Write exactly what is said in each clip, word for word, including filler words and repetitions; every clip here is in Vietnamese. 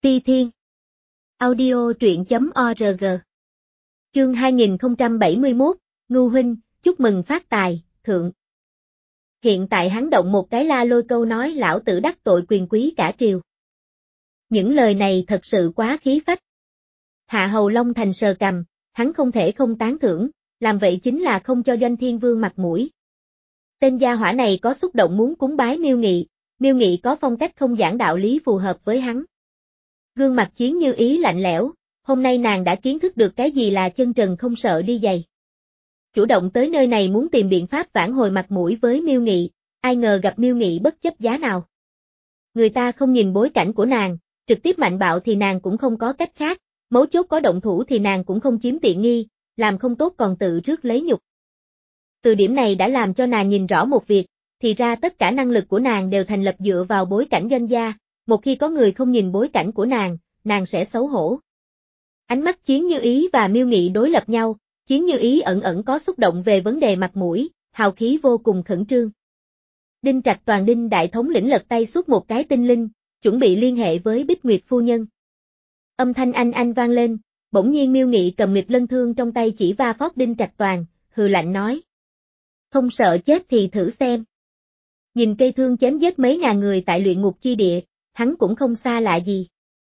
Ti Thiên. Audio truyện chấm org. Chương hai nghìn không trăm bảy mươi mốt, Ngưu huynh, chúc mừng phát tài, thượng. Hiện tại hắn động một cái la lôi câu nói lão tử đắc tội quyền quý cả triều. Những lời này thật sự quá khí phách. Hạ Hầu Long Thành sờ cằm, hắn không thể không tán thưởng, làm vậy chính là không cho Doanh Thiên Vương mặt mũi. Tên gia hỏa này có xúc động muốn cúng bái Miêu Nghị, Miêu Nghị có phong cách không giảng đạo lý phù hợp với hắn. Gương mặt Chiến Như Ý lạnh lẽo, hôm nay nàng đã kiến thức được cái gì là chân trần không sợ đi giày. Chủ động tới nơi này muốn tìm biện pháp vãn hồi mặt mũi với Miêu Nghị, ai ngờ gặp Miêu Nghị bất chấp giá nào. Người ta không nhìn bối cảnh của nàng, trực tiếp mạnh bạo thì nàng cũng không có cách khác, mấu chốt có động thủ thì nàng cũng không chiếm tiện nghi, làm không tốt còn tự rước lấy nhục. Từ điểm này đã làm cho nàng nhìn rõ một việc, thì ra tất cả năng lực của nàng đều thành lập dựa vào bối cảnh Doanh gia, một khi có người không nhìn bối cảnh của nàng, nàng sẽ xấu hổ. Ánh mắt Chiến Như Ý và Miêu Nghị đối lập nhau, Chiến Như Ý ẩn ẩn có xúc động về vấn đề mặt mũi, hào khí vô cùng khẩn trương. Đinh Trạch Toàn Đinh đại thống lĩnh lật tay xuất một cái tinh linh, chuẩn bị liên hệ với Bích Nguyệt phu nhân. Âm thanh anh anh vang lên, bỗng nhiên Miêu Nghị cầm Nguyệt Lân thương trong tay chỉ va phót Đinh Trạch Toàn, hừ lạnh nói: "Không sợ chết thì thử xem." Nhìn cây thương chém giết mấy ngàn người tại luyện ngục chi địa, hắn cũng không xa lạ gì.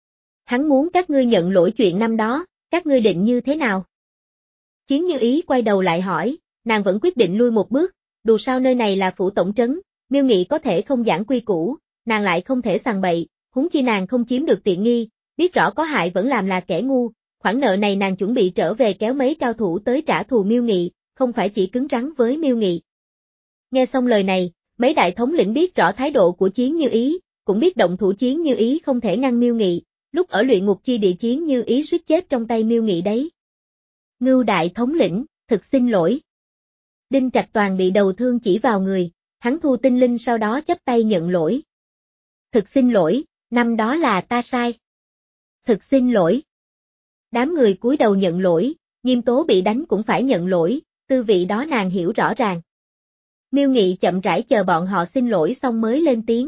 Hắn muốn các ngươi nhận lỗi chuyện năm đó, các ngươi định như thế nào? Chiến Như Ý quay đầu lại hỏi, nàng vẫn quyết định lui một bước, dù sao nơi này là phủ tổng trấn, Miêu Nghị có thể không giảng quy củ, nàng lại không thể sằng bậy, huống chi nàng không chiếm được tiện nghi, biết rõ có hại vẫn làm là kẻ ngu, khoản nợ này nàng chuẩn bị trở về kéo mấy cao thủ tới trả thù Miêu Nghị, không phải chỉ cứng rắn với Miêu Nghị. Nghe xong lời này, mấy đại thống lĩnh biết rõ thái độ của Chiến Như Ý, cũng biết động thủ Chiến Như Ý không thể ngăn Miêu Nghị, lúc ở luyện ngục chi địa Chiến Như Ý suýt chết trong tay Miêu Nghị đấy. Ngưu đại thống lĩnh, thực xin lỗi. Đinh Trạch Toàn bị đầu thương chỉ vào người, hắn thu tinh linh sau đó chắp tay nhận lỗi. Thực xin lỗi, năm đó là ta sai. Thực xin lỗi. Đám người cúi đầu nhận lỗi, Nghiêm Tố bị đánh cũng phải nhận lỗi, tư vị đó nàng hiểu rõ ràng. Miêu Nghị chậm rãi chờ bọn họ xin lỗi xong mới lên tiếng.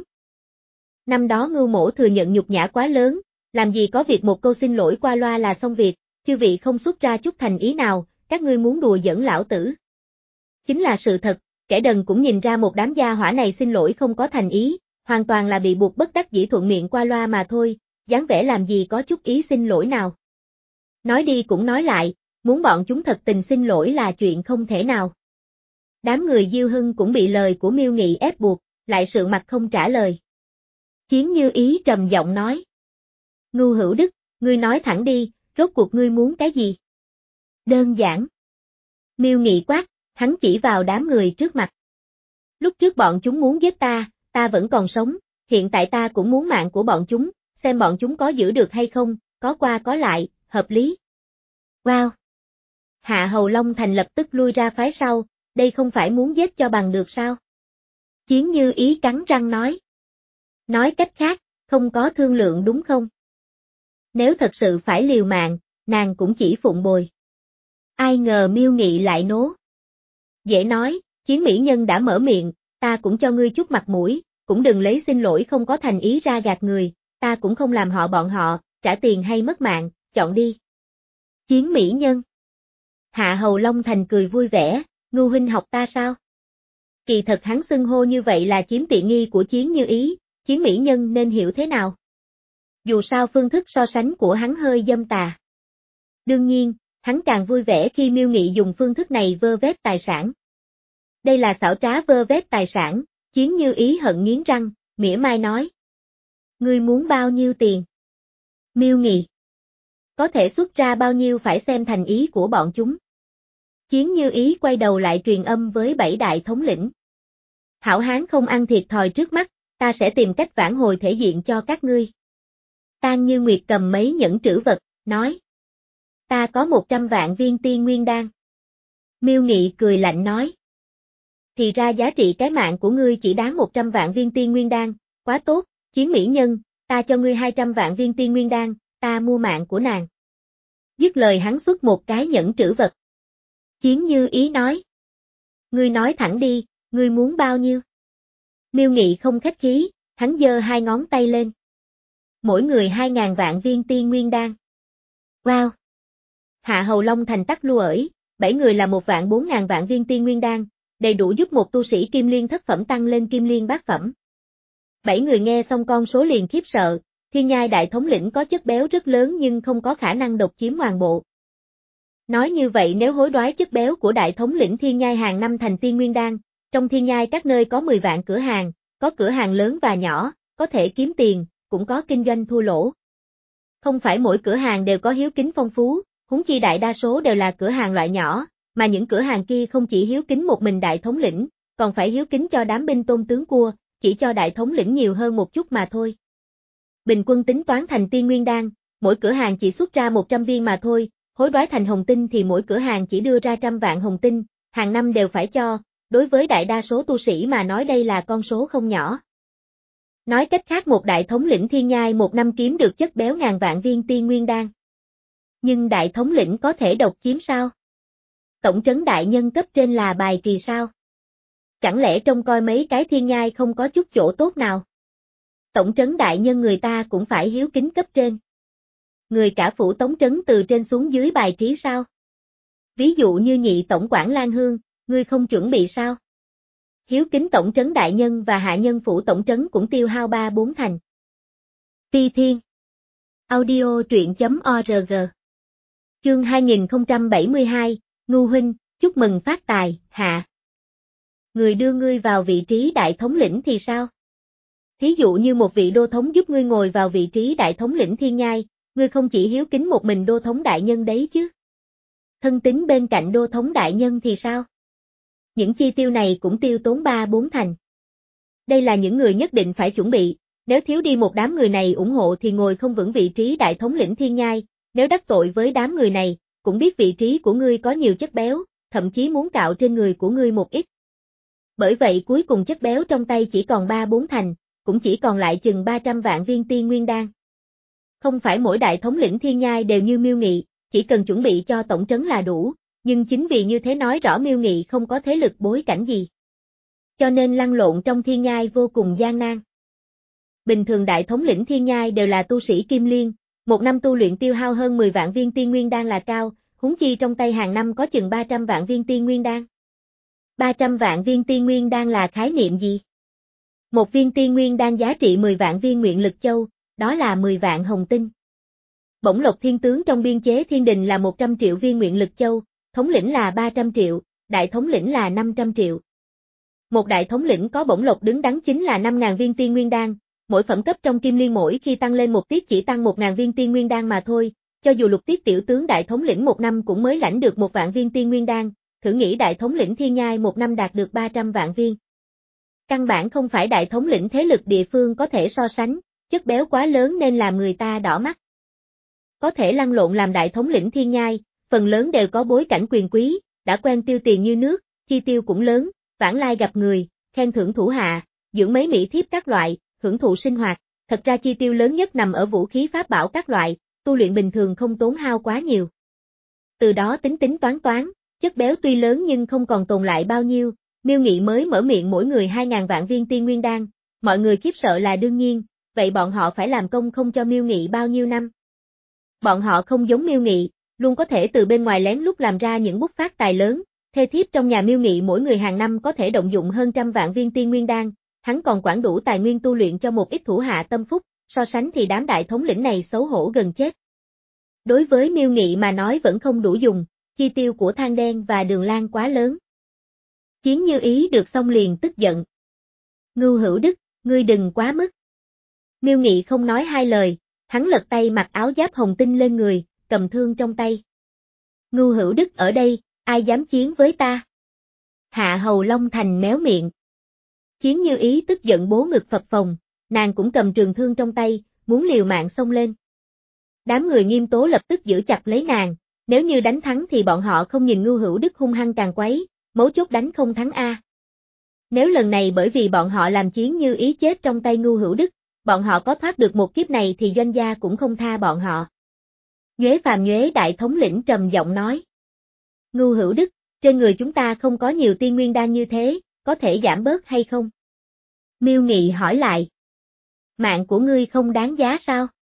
Năm đó Ngưu mỗ thừa nhận nhục nhã quá lớn, làm gì có việc một câu xin lỗi qua loa là xong việc, chư vị không xuất ra chút thành ý nào, các ngươi muốn đùa giỡn lão tử. Chính là sự thật, kẻ đần cũng nhìn ra một đám gia hỏa này xin lỗi không có thành ý, hoàn toàn là bị buộc bất đắc dĩ thuận miệng qua loa mà thôi, dáng vẻ làm gì có chút ý xin lỗi nào. Nói đi cũng nói lại, muốn bọn chúng thật tình xin lỗi là chuyện không thể nào. Đám người Diêu Hưng cũng bị lời của Miêu Nghị ép buộc, lại sượng mặt không trả lời. Chiến Như Ý trầm giọng nói. Ngưu Hữu Đức, ngươi nói thẳng đi, rốt cuộc ngươi muốn cái gì? Đơn giản. Miêu Nghị quát, hắn chỉ vào đám người trước mặt. Lúc trước bọn chúng muốn giết ta, ta vẫn còn sống, hiện tại ta cũng muốn mạng của bọn chúng, xem bọn chúng có giữ được hay không, có qua có lại, hợp lý. Wow! Hạ Hầu Long Thành lập tức lui ra phái sau, đây không phải muốn giết cho bằng được sao? Chiến Như Ý cắn răng nói. Nói cách khác, không có thương lượng đúng không? Nếu thật sự phải liều mạng, nàng cũng chỉ phụng bồi. Ai ngờ Miêu Nghị lại nố. Dễ nói, Chiến mỹ nhân đã mở miệng, ta cũng cho ngươi chút mặt mũi, cũng đừng lấy xin lỗi không có thành ý ra gạt người, ta cũng không làm họ bọn họ, trả tiền hay mất mạng, chọn đi. Chiến mỹ nhân. Hạ Hầu Long Thành cười vui vẻ, Ngưu huynh học ta sao? Kỳ thật hắn xưng hô như vậy là chiếm tiện nghi của Chiến Như Ý, Chiến mỹ nhân nên hiểu thế nào? Dù sao phương thức so sánh của hắn hơi dâm tà. Đương nhiên, hắn càng vui vẻ khi Miêu Nghị dùng phương thức này vơ vét tài sản. Đây là xảo trá vơ vét tài sản, Chiến Như Ý hận nghiến răng, mỉa mai nói. Ngươi muốn bao nhiêu tiền? Miêu Nghị. Có thể xuất ra bao nhiêu phải xem thành ý của bọn chúng. Chiến Như Ý quay đầu lại truyền âm với bảy đại thống lĩnh. Hảo hán không ăn thiệt thòi trước mắt, ta sẽ tìm cách vãn hồi thể diện cho các ngươi. Tang Như Nguyệt cầm mấy nhẫn trữ vật, nói. Ta có một trăm vạn viên tiên nguyên đan. Miêu Nghị cười lạnh nói. Thì ra giá trị cái mạng của ngươi chỉ đáng một trăm vạn viên tiên nguyên đan, quá tốt, Chiến mỹ nhân, ta cho ngươi hai trăm vạn viên tiên nguyên đan, ta mua mạng của nàng. Dứt lời hắn xuất một cái nhẫn trữ vật. Chiến Như Ý nói. Ngươi nói thẳng đi, ngươi muốn bao nhiêu? Miêu Nghị không khách khí, hắn giơ hai ngón tay lên. mỗi người hai ngàn vạn viên tiên nguyên đan. Wow! Hạ Hầu Long Thành tắc lưu ởi, bảy người là một vạn bốn ngàn vạn viên tiên nguyên đan, đầy đủ giúp một tu sĩ kim liên thất phẩm tăng lên kim liên bát phẩm. Bảy người nghe xong con số liền khiếp sợ, Thiên Nhai đại thống lĩnh có chất béo rất lớn nhưng không có khả năng độc chiếm toàn bộ. Nói như vậy nếu hối đoái chất béo của đại thống lĩnh Thiên Nhai hàng năm thành tiên nguyên đan, trong Thiên Nhai các nơi có mười vạn cửa hàng, có cửa hàng lớn và nhỏ, có thể kiếm tiền, cũng có kinh doanh thua lỗ. Không phải mỗi cửa hàng đều có hiếu kính phong phú, huống chi đại đa số đều là cửa hàng loại nhỏ, mà những cửa hàng kia không chỉ hiếu kính một mình đại thống lĩnh, còn phải hiếu kính cho đám binh tôn tướng cua, chỉ cho đại thống lĩnh nhiều hơn một chút mà thôi. Bình quân tính toán thành tiên nguyên đan, mỗi cửa hàng chỉ xuất ra một trăm viên mà thôi, hối đoái thành hồng tinh thì mỗi cửa hàng chỉ đưa ra trăm vạn hồng tinh, hàng năm đều phải cho, đối với đại đa số tu sĩ mà nói đây là con số không nhỏ. Nói cách khác một đại thống lĩnh Thiên Nhai một năm kiếm được chất béo ngàn vạn viên tiên nguyên đan. Nhưng đại thống lĩnh có thể độc chiếm sao? Tổng trấn đại nhân cấp trên là bài trì sao? Chẳng lẽ trông coi mấy cái Thiên Nhai không có chút chỗ tốt nào? Tổng trấn đại nhân người ta cũng phải hiếu kính cấp trên. Người cả phủ tống trấn từ trên xuống dưới bài trí sao? Ví dụ như nhị tổng quản Lan Hương, ngươi không chuẩn bị sao? Hiếu kính tổng trấn đại nhân và hạ nhân phủ tổng trấn cũng tiêu hao ba bốn thành. Phi Thiên Audio truyện.org Chương hai nghìn không trăm bảy mươi hai, Ngưu huynh, chúc mừng phát tài, hạ. Người đưa ngươi vào vị trí đại thống lĩnh thì sao? Thí dụ như một vị đô thống giúp ngươi ngồi vào vị trí đại thống lĩnh Thiên Nhai, ngươi không chỉ hiếu kính một mình đô thống đại nhân đấy chứ. Thân tín bên cạnh đô thống đại nhân thì sao? Những chi tiêu này cũng tiêu tốn ba bốn thành. Đây là những người nhất định phải chuẩn bị, nếu thiếu đi một đám người này ủng hộ thì ngồi không vững vị trí đại thống lĩnh Thiên Nhai, nếu đắc tội với đám người này, cũng biết vị trí của ngươi có nhiều chất béo, thậm chí muốn cạo trên người của ngươi một ít. Bởi vậy cuối cùng chất béo trong tay chỉ còn ba bốn thành, cũng chỉ còn lại chừng ba trăm vạn viên tiên nguyên đan. Không phải mỗi đại thống lĩnh Thiên Nhai đều như Miêu Nghị, chỉ cần chuẩn bị cho tổng trấn là đủ, nhưng chính vì như thế nói rõ Miêu Nghị không có thế lực bối cảnh gì. Cho nên lăn lộn trong Thiên Nhai vô cùng gian nan. Bình thường đại thống lĩnh Thiên Nhai đều là tu sĩ Kim Liên, một năm tu luyện tiêu hao hơn mười vạn viên tiên nguyên đan là cao, huống chi trong tay hàng năm có chừng ba trăm vạn viên tiên nguyên đan. ba trăm vạn viên tiên nguyên đan là khái niệm gì? Một viên tiên nguyên đan giá trị mười vạn viên nguyện lực châu, đó là mười vạn hồng tinh. Bổng lộc thiên tướng trong biên chế thiên đình là một trăm triệu viên nguyện lực châu, thống lĩnh là ba trăm triệu, đại thống lĩnh là năm trăm triệu. Một đại thống lĩnh có bổng lộc đứng đắn chính là năm nghìn viên tiên nguyên đan, mỗi phẩm cấp trong Kim Liên mỗi khi tăng lên một tiết chỉ tăng một nghìn viên tiên nguyên đan mà thôi, cho dù lục tiết tiểu tướng đại thống lĩnh một năm cũng mới lãnh được một vạn viên tiên nguyên đan, thử nghĩ đại thống lĩnh Thiên Nhai một năm đạt được ba trăm vạn viên. Căn bản không phải đại thống lĩnh thế lực địa phương có thể so sánh, chất béo quá lớn nên làm người ta đỏ mắt. Có thể lăn lộn làm đại thống lĩnh Thiên Nhai, phần lớn đều có bối cảnh quyền quý, đã quen tiêu tiền như nước, chi tiêu cũng lớn, vãng lai gặp người, khen thưởng thủ hạ, dưỡng mấy mỹ thiếp các loại, hưởng thụ sinh hoạt, thật ra chi tiêu lớn nhất nằm ở vũ khí pháp bảo các loại, tu luyện bình thường không tốn hao quá nhiều. Từ đó tính tính toán toán, chất béo tuy lớn nhưng không còn tồn lại bao nhiêu, Miêu Nghị mới mở miệng mỗi người hai ngàn vạn viên tiên nguyên đan, mọi người khiếp sợ là đương nhiên, vậy bọn họ phải làm công không cho Miêu Nghị bao nhiêu năm? Bọn họ không giống Miêu Nghị, luôn có thể từ bên ngoài lén lút làm ra những bút phát tài lớn, thê thiếp trong nhà Miêu Nghị mỗi người hàng năm có thể động dụng hơn trăm vạn viên tiên nguyên đan, hắn còn quản đủ tài nguyên tu luyện cho một ít thủ hạ tâm phúc, so sánh thì đám đại thống lĩnh này xấu hổ gần chết. Đối với Miêu Nghị mà nói vẫn không đủ dùng, chi tiêu của Than Đen và Đường Lan quá lớn. Chiến Như Ý được xong liền tức giận. Ngưu Hữu Đức, ngươi đừng quá mức. Miêu Nghị không nói hai lời, hắn lật tay mặc áo giáp hồng tinh lên người, cầm thương trong tay. Ngưu Hữu Đức ở đây, ai dám chiến với ta? Hạ Hầu Long Thành méo miệng. Chiến Như Ý tức giận bố ngực phập phồng, nàng cũng cầm trường thương trong tay, muốn liều mạng xông lên. Đám người Nghiêm Tố lập tức giữ chặt lấy nàng, nếu như đánh thắng thì bọn họ không nhìn Ngưu Hữu Đức hung hăng càng quấy, mấu chốt đánh không thắng a. Nếu lần này bởi vì bọn họ làm Chiến Như Ý chết trong tay Ngưu Hữu Đức, bọn họ có thoát được một kiếp này thì doanh gia cũng không tha bọn họ. Nhuế Phàm Nhuế đại thống lĩnh trầm giọng nói. Ngưu Hữu Đức, trên người chúng ta không có nhiều tiên nguyên đan như thế, có thể giảm bớt hay không? Miêu Nghị hỏi lại. Mạng của ngươi không đáng giá sao?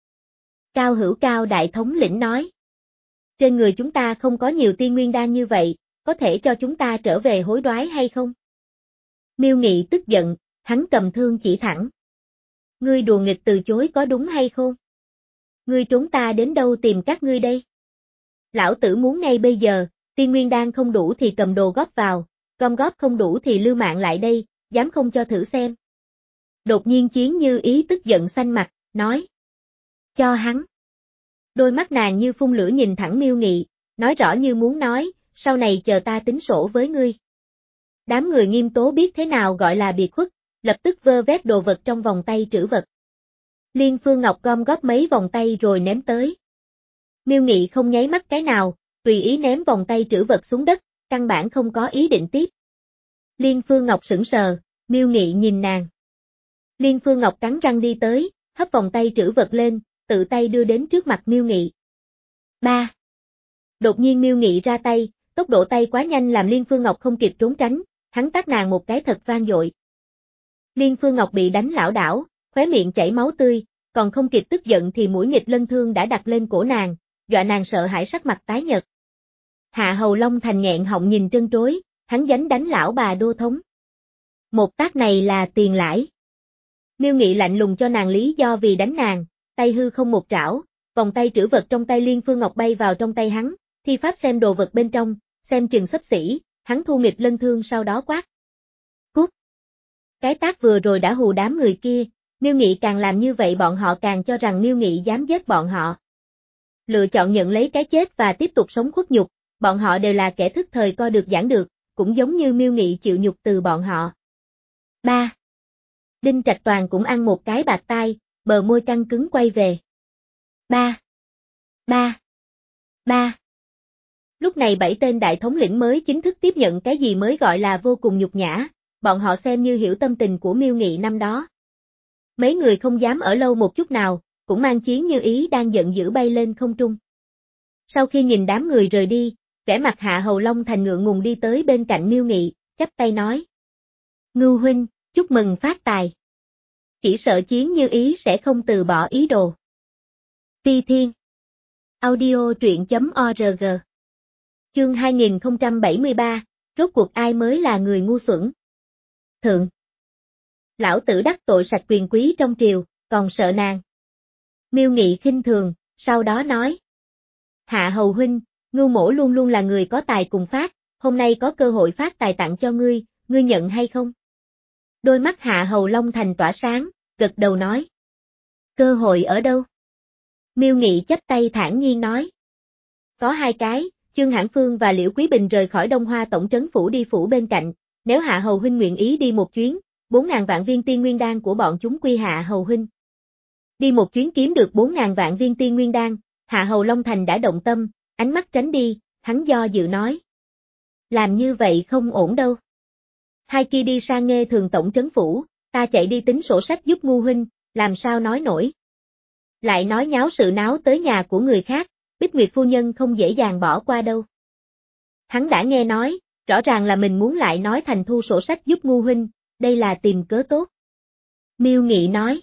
Cao Hữu Cao đại thống lĩnh nói. Trên người chúng ta không có nhiều tiên nguyên đan như vậy, có thể cho chúng ta trở về hối đoái hay không? Miêu Nghị tức giận, hắn cầm thương chỉ thẳng. Ngươi đùa nghịch từ chối có đúng hay không? Ngươi trốn ta đến đâu tìm các ngươi đây? Lão tử muốn ngay bây giờ, tiên nguyên đan không đủ thì cầm đồ góp vào, gom góp không đủ thì lưu mạng lại đây, dám không cho thử xem. Đột nhiên Chiến Như Ý tức giận xanh mặt, nói. Cho hắn. Đôi mắt nàng như phun lửa nhìn thẳng Miêu Nghị, nói rõ như muốn nói, sau này chờ ta tính sổ với ngươi. Đám người Nghiêm Tố biết thế nào gọi là biệt khuất, lập tức vơ vét đồ vật trong vòng tay trữ vật. Liên Phương Ngọc gom góp mấy vòng tay rồi ném tới. Miêu Nghị không nháy mắt cái nào, tùy ý ném vòng tay trữ vật xuống đất, căn bản không có ý định tiếp. Liên Phương Ngọc sững sờ, Miêu Nghị nhìn nàng. Liên Phương Ngọc cắn răng đi tới, hấp vòng tay trữ vật lên, tự tay đưa đến trước mặt Miêu Nghị. Ba. Đột nhiên Miêu Nghị ra tay, tốc độ tay quá nhanh làm Liên Phương Ngọc không kịp trốn tránh, hắn tát nàng một cái thật vang dội. Liên Phương Ngọc bị đánh lảo đảo, khóe miệng chảy máu tươi, còn không kịp tức giận thì mũi nghịch lân thương đã đặt lên cổ nàng, dọa nàng sợ hãi sắc mặt tái nhợt. Hạ Hầu Long Thành nghẹn họng nhìn trân trối, hắn dánh đánh lão bà đô thống. Một tát này là tiền lãi. Miêu Nghị lạnh lùng cho nàng lý do vì đánh nàng, tay hư không một trảo, vòng tay trữ vật trong tay Liên Phương Ngọc bay vào trong tay hắn, thi pháp xem đồ vật bên trong, xem chừng xấp xỉ, hắn thu nghịch lân thương sau đó quát. Cút! Cái tát vừa rồi đã hù đám người kia, Miêu Nghị càng làm như vậy bọn họ càng cho rằng Miêu Nghị dám giết bọn họ. Lựa chọn nhận lấy cái chết và tiếp tục sống khuất nhục, bọn họ đều là kẻ thức thời coi được giảng được, cũng giống như Miêu Nghị chịu nhục từ bọn họ. ba. Đinh Trạch Toàn cũng ăn một cái bạt tai, bờ môi căng cứng quay về. Ba. Ba. Ba. Lúc này bảy tên đại thống lĩnh mới chính thức tiếp nhận cái gì mới gọi là vô cùng nhục nhã, bọn họ xem như hiểu tâm tình của Miêu Nghị năm đó. Mấy người không dám ở lâu một chút nào, cũng mang Chiến Như Ý đang giận dữ bay lên không trung. Sau khi nhìn đám người rời đi, vẻ mặt Hạ Hầu Long Thành ngượng ngùng đi tới bên cạnh Miêu Nghị, chắp tay nói. Ngưu huynh, chúc mừng phát tài. Chỉ sợ Chiến Như Ý sẽ không từ bỏ ý đồ. Ti Thiên. Audio truyện chấm org. Chương hai nghìn không trăm bảy mươi ba, rốt cuộc ai mới là người ngu xuẩn? Thượng. Lão tử đắc tội sạch quyền quý trong triều, còn sợ nàng. Miêu Nghị khinh thường, sau đó nói. Hạ Hầu huynh, Ngưu mỗ luôn luôn là người có tài cùng phát, hôm nay có cơ hội phát tài tặng cho ngươi, ngươi nhận hay không? Đôi mắt Hạ Hầu Long Thành tỏa sáng, gật đầu nói. Cơ hội ở đâu? Miêu Nghị chắp tay thản nhiên nói. Có hai cái, Chương Hãn Phương và Liễu Quý Bình rời khỏi Đông Hoa tổng trấn phủ đi phủ bên cạnh, nếu Hạ Hầu huynh nguyện ý đi một chuyến, bốn ngàn vạn viên tiên nguyên đan của bọn chúng quy Hạ Hầu huynh. Đi một chuyến kiếm được bốn ngàn vạn viên tiên nguyên đan, Hạ Hầu Long Thành đã động tâm, ánh mắt tránh đi, hắn do dự nói. Làm như vậy không ổn đâu. Hai kia đi sang Nghê Thường tổng trấn phủ, ta chạy đi tính sổ sách giúp Ngu huynh, làm sao nói nổi. Lại nói nháo sự náo tới nhà của người khác, Bích Nguyệt phu nhân không dễ dàng bỏ qua đâu. Hắn đã nghe nói, rõ ràng là mình muốn lại nói thành thu sổ sách giúp Ngu huynh, đây là tìm cớ tốt. Miêu Nghị nói.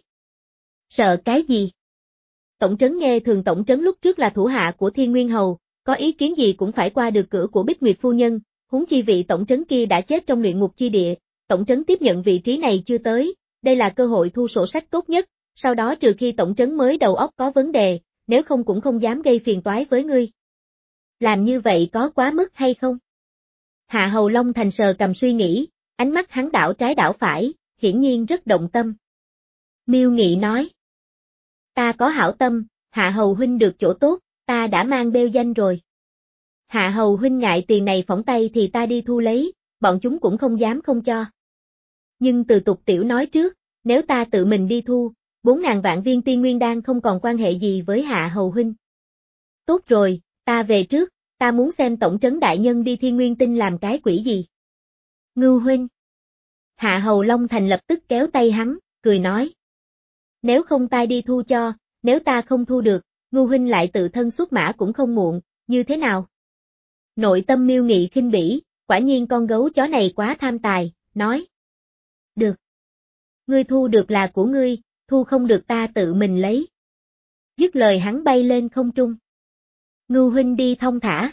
Sợ cái gì? Tổng trấn Nghê Thường tổng trấn lúc trước là thủ hạ của Thiên Nguyên Hầu, có ý kiến gì cũng phải qua được cửa của Bích Nguyệt phu nhân, huống chi vị tổng trấn kia đã chết trong luyện ngục chi địa, tổng trấn tiếp nhận vị trí này chưa tới, đây là cơ hội thu sổ sách tốt nhất, sau đó trừ khi tổng trấn mới đầu óc có vấn đề, nếu không cũng không dám gây phiền toái với ngươi. Làm như vậy có quá mức hay không? Hạ Hầu Long Thành sờ cầm suy nghĩ, ánh mắt hắn đảo trái đảo phải, hiển nhiên rất động tâm. Miêu Nghị nói. Ta có hảo tâm, Hạ Hầu huynh được chỗ tốt, ta đã mang bêu danh rồi. Hạ Hầu huynh ngại tiền này phỏng tay thì ta đi thu lấy, bọn chúng cũng không dám không cho. Nhưng từ tục tiểu nói trước, nếu ta tự mình đi thu, bốn ngàn vạn viên tiên nguyên đan không còn quan hệ gì với Hạ Hầu huynh. Tốt rồi, ta về trước, ta muốn xem tổng trấn đại nhân đi Thiên Nguyên Tinh làm cái quỷ gì. Ngưu huynh. Hạ Hầu Long Thành lập tức kéo tay hắn, cười nói. Nếu không ta đi thu cho, nếu ta không thu được, Ngưu huynh lại tự thân xuất mã cũng không muộn, như thế nào? Nội tâm Miêu Nghị khinh bỉ, quả nhiên con gấu chó này quá tham tài, nói. Được. Ngươi thu được là của ngươi, thu không được ta tự mình lấy. Dứt lời hắn bay lên không trung. Ngưu huynh đi thong thả.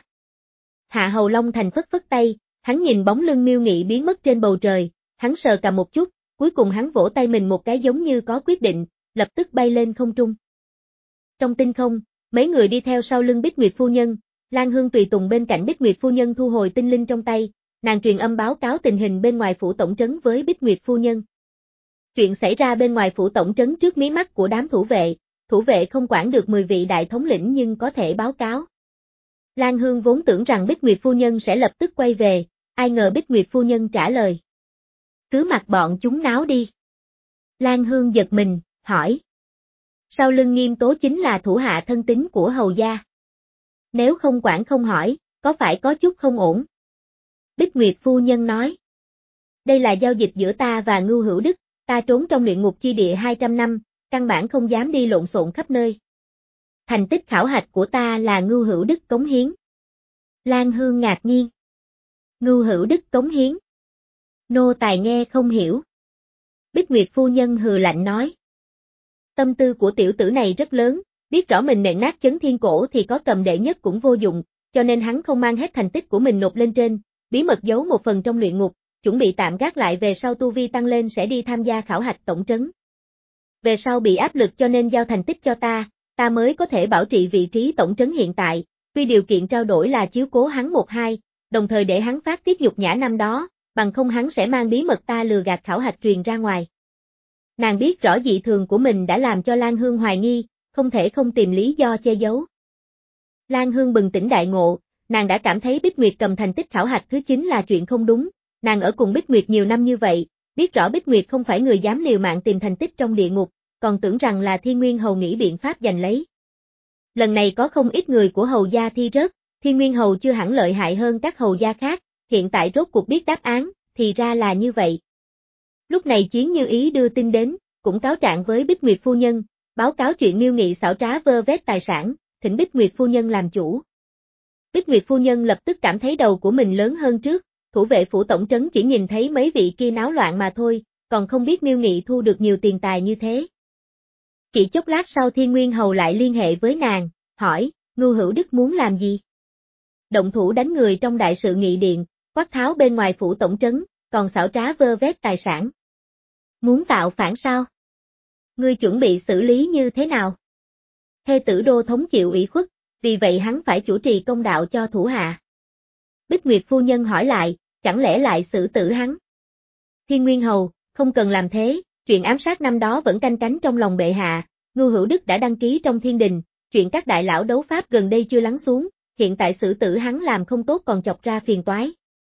Hạ Hầu Long Thành phất phất tay, hắn nhìn bóng lưng Miêu Nghị biến mất trên bầu trời, hắn sờ cằm một chút, cuối cùng hắn vỗ tay mình một cái giống như có quyết định, lập tức bay lên không trung. Trong tinh không, mấy người đi theo sau lưng Bích Nguyệt phu nhân, Lan Hương tùy tùng bên cạnh Bích Nguyệt phu nhân thu hồi tinh linh trong tay, nàng truyền âm báo cáo tình hình bên ngoài phủ tổng trấn với Bích Nguyệt phu nhân. Chuyện xảy ra bên ngoài phủ tổng trấn trước mí mắt của đám thủ vệ, thủ vệ không quản được mười vị đại thống lĩnh nhưng có thể báo cáo. Lan Hương vốn tưởng rằng Bích Nguyệt phu nhân sẽ lập tức quay về, ai ngờ Bích Nguyệt phu nhân trả lời. Cứ mặc bọn chúng náo đi. Lan Hương giật mình, hỏi. Sau lưng Nghiêm Tố chính là thủ hạ thân tín của hầu gia. Nếu không quản không hỏi, có phải có chút không ổn? Bích Nguyệt phu nhân nói. Đây là giao dịch giữa ta và Ngưu Hữu Đức, ta trốn trong luyện ngục chi địa hai trăm năm, căn bản không dám đi lộn xộn khắp nơi. Thành tích khảo hạch của ta là Ngưu Hữu Đức cống hiến. Lan Hương ngạc nhiên. Ngưu Hữu Đức cống hiến. Nô tài nghe không hiểu. Bích Nguyệt phu nhân hừ lạnh nói. Tâm tư của tiểu tử này rất lớn, biết rõ mình nện nát Chấn Thiên Cổ thì có cầm đệ nhất cũng vô dụng, cho nên hắn không mang hết thành tích của mình nộp lên trên, bí mật giấu một phần trong luyện ngục, chuẩn bị tạm gác lại về sau tu vi tăng lên sẽ đi tham gia khảo hạch tổng trấn. Về sau bị áp lực cho nên giao thành tích cho ta, ta mới có thể bảo trì vị trí tổng trấn hiện tại, tuy điều kiện trao đổi là chiếu cố hắn một hai, đồng thời để hắn phát tiết nhục nhã năm đó, bằng không hắn sẽ mang bí mật ta lừa gạt khảo hạch truyền ra ngoài. Nàng biết rõ dị thường của mình đã làm cho Lan Hương hoài nghi, không thể không tìm lý do che giấu. Lan Hương bừng tỉnh đại ngộ, nàng đã cảm thấy Bích Nguyệt cầm thành tích khảo hạch thứ chín là chuyện không đúng, nàng ở cùng Bích Nguyệt nhiều năm như vậy, biết rõ Bích Nguyệt không phải người dám liều mạng tìm thành tích trong địa ngục, còn tưởng rằng là Thiên Nguyên Hầu nghĩ biện pháp giành lấy. Lần này có không ít người của hầu gia thi rớt, Thiên Nguyên Hầu chưa hẳn lợi hại hơn các hầu gia khác, hiện tại rốt cuộc biết đáp án, thì ra là như vậy. Lúc này Chiến Như Ý đưa tin đến, cũng cáo trạng với Bích Nguyệt phu nhân, báo cáo chuyện Miêu Nghị xảo trá vơ vét tài sản, thỉnh Bích Nguyệt phu nhân làm chủ. Bích Nguyệt phu nhân lập tức cảm thấy đầu của mình lớn hơn trước, thủ vệ phủ tổng trấn chỉ nhìn thấy mấy vị kia náo loạn mà thôi, còn không biết Miêu Nghị thu được nhiều tiền tài như thế. Chỉ chốc lát sau Thiên Nguyên Hầu lại liên hệ với nàng, hỏi, Ngưu Hữu Đức muốn làm gì? Động thủ đánh người trong đại sự nghị điện, quát tháo bên ngoài phủ tổng trấn, còn xảo trá vơ vét tài sản. Muốn tạo phản sao? Ngươi chuẩn bị xử lý như thế nào? Thê tử đô thống chịu ủy khuất, vì vậy hắn phải chủ trì công đạo cho thủ hạ. Bích Nguyệt phu nhân hỏi lại, chẳng lẽ lại xử tử hắn? Thiên Nguyên Hầu, không cần làm thế, chuyện ám sát năm đó vẫn canh cánh trong lòng bệ hạ, Ngưu Hữu Đức đã đăng ký trong thiên đình, chuyện các đại lão đấu pháp gần đây chưa lắng xuống, hiện tại xử tử hắn làm không tốt còn chọc ra phiền toái.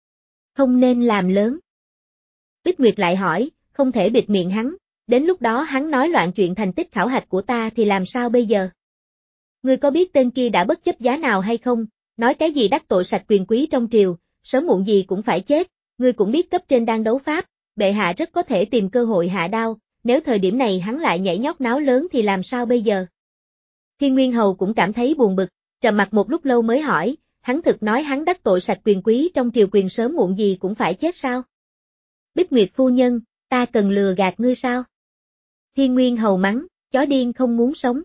Không nên làm lớn. Bích Nguyệt lại hỏi, không thể bịt miệng hắn, đến lúc đó hắn nói loạn chuyện thành tích khảo hạch của ta thì làm sao bây giờ? Ngươi có biết tên kia đã bất chấp giá nào hay không, nói cái gì đắc tội sạch quyền quý trong triều, sớm muộn gì cũng phải chết, ngươi cũng biết cấp trên đang đấu pháp, bệ hạ rất có thể tìm cơ hội hạ đao, nếu thời điểm này hắn lại nhảy nhót náo lớn thì làm sao bây giờ? Thiên Nguyên Hầu cũng cảm thấy buồn bực, trầm mặt một lúc lâu mới hỏi, hắn thực nói hắn đắc tội sạch quyền quý trong triều quyền sớm muộn gì cũng phải chết sao? Bích Nguyệt phu nhân, ta cần lừa gạt ngươi sao? Thiên Nguyên Hầu mắng, chó điên không muốn sống.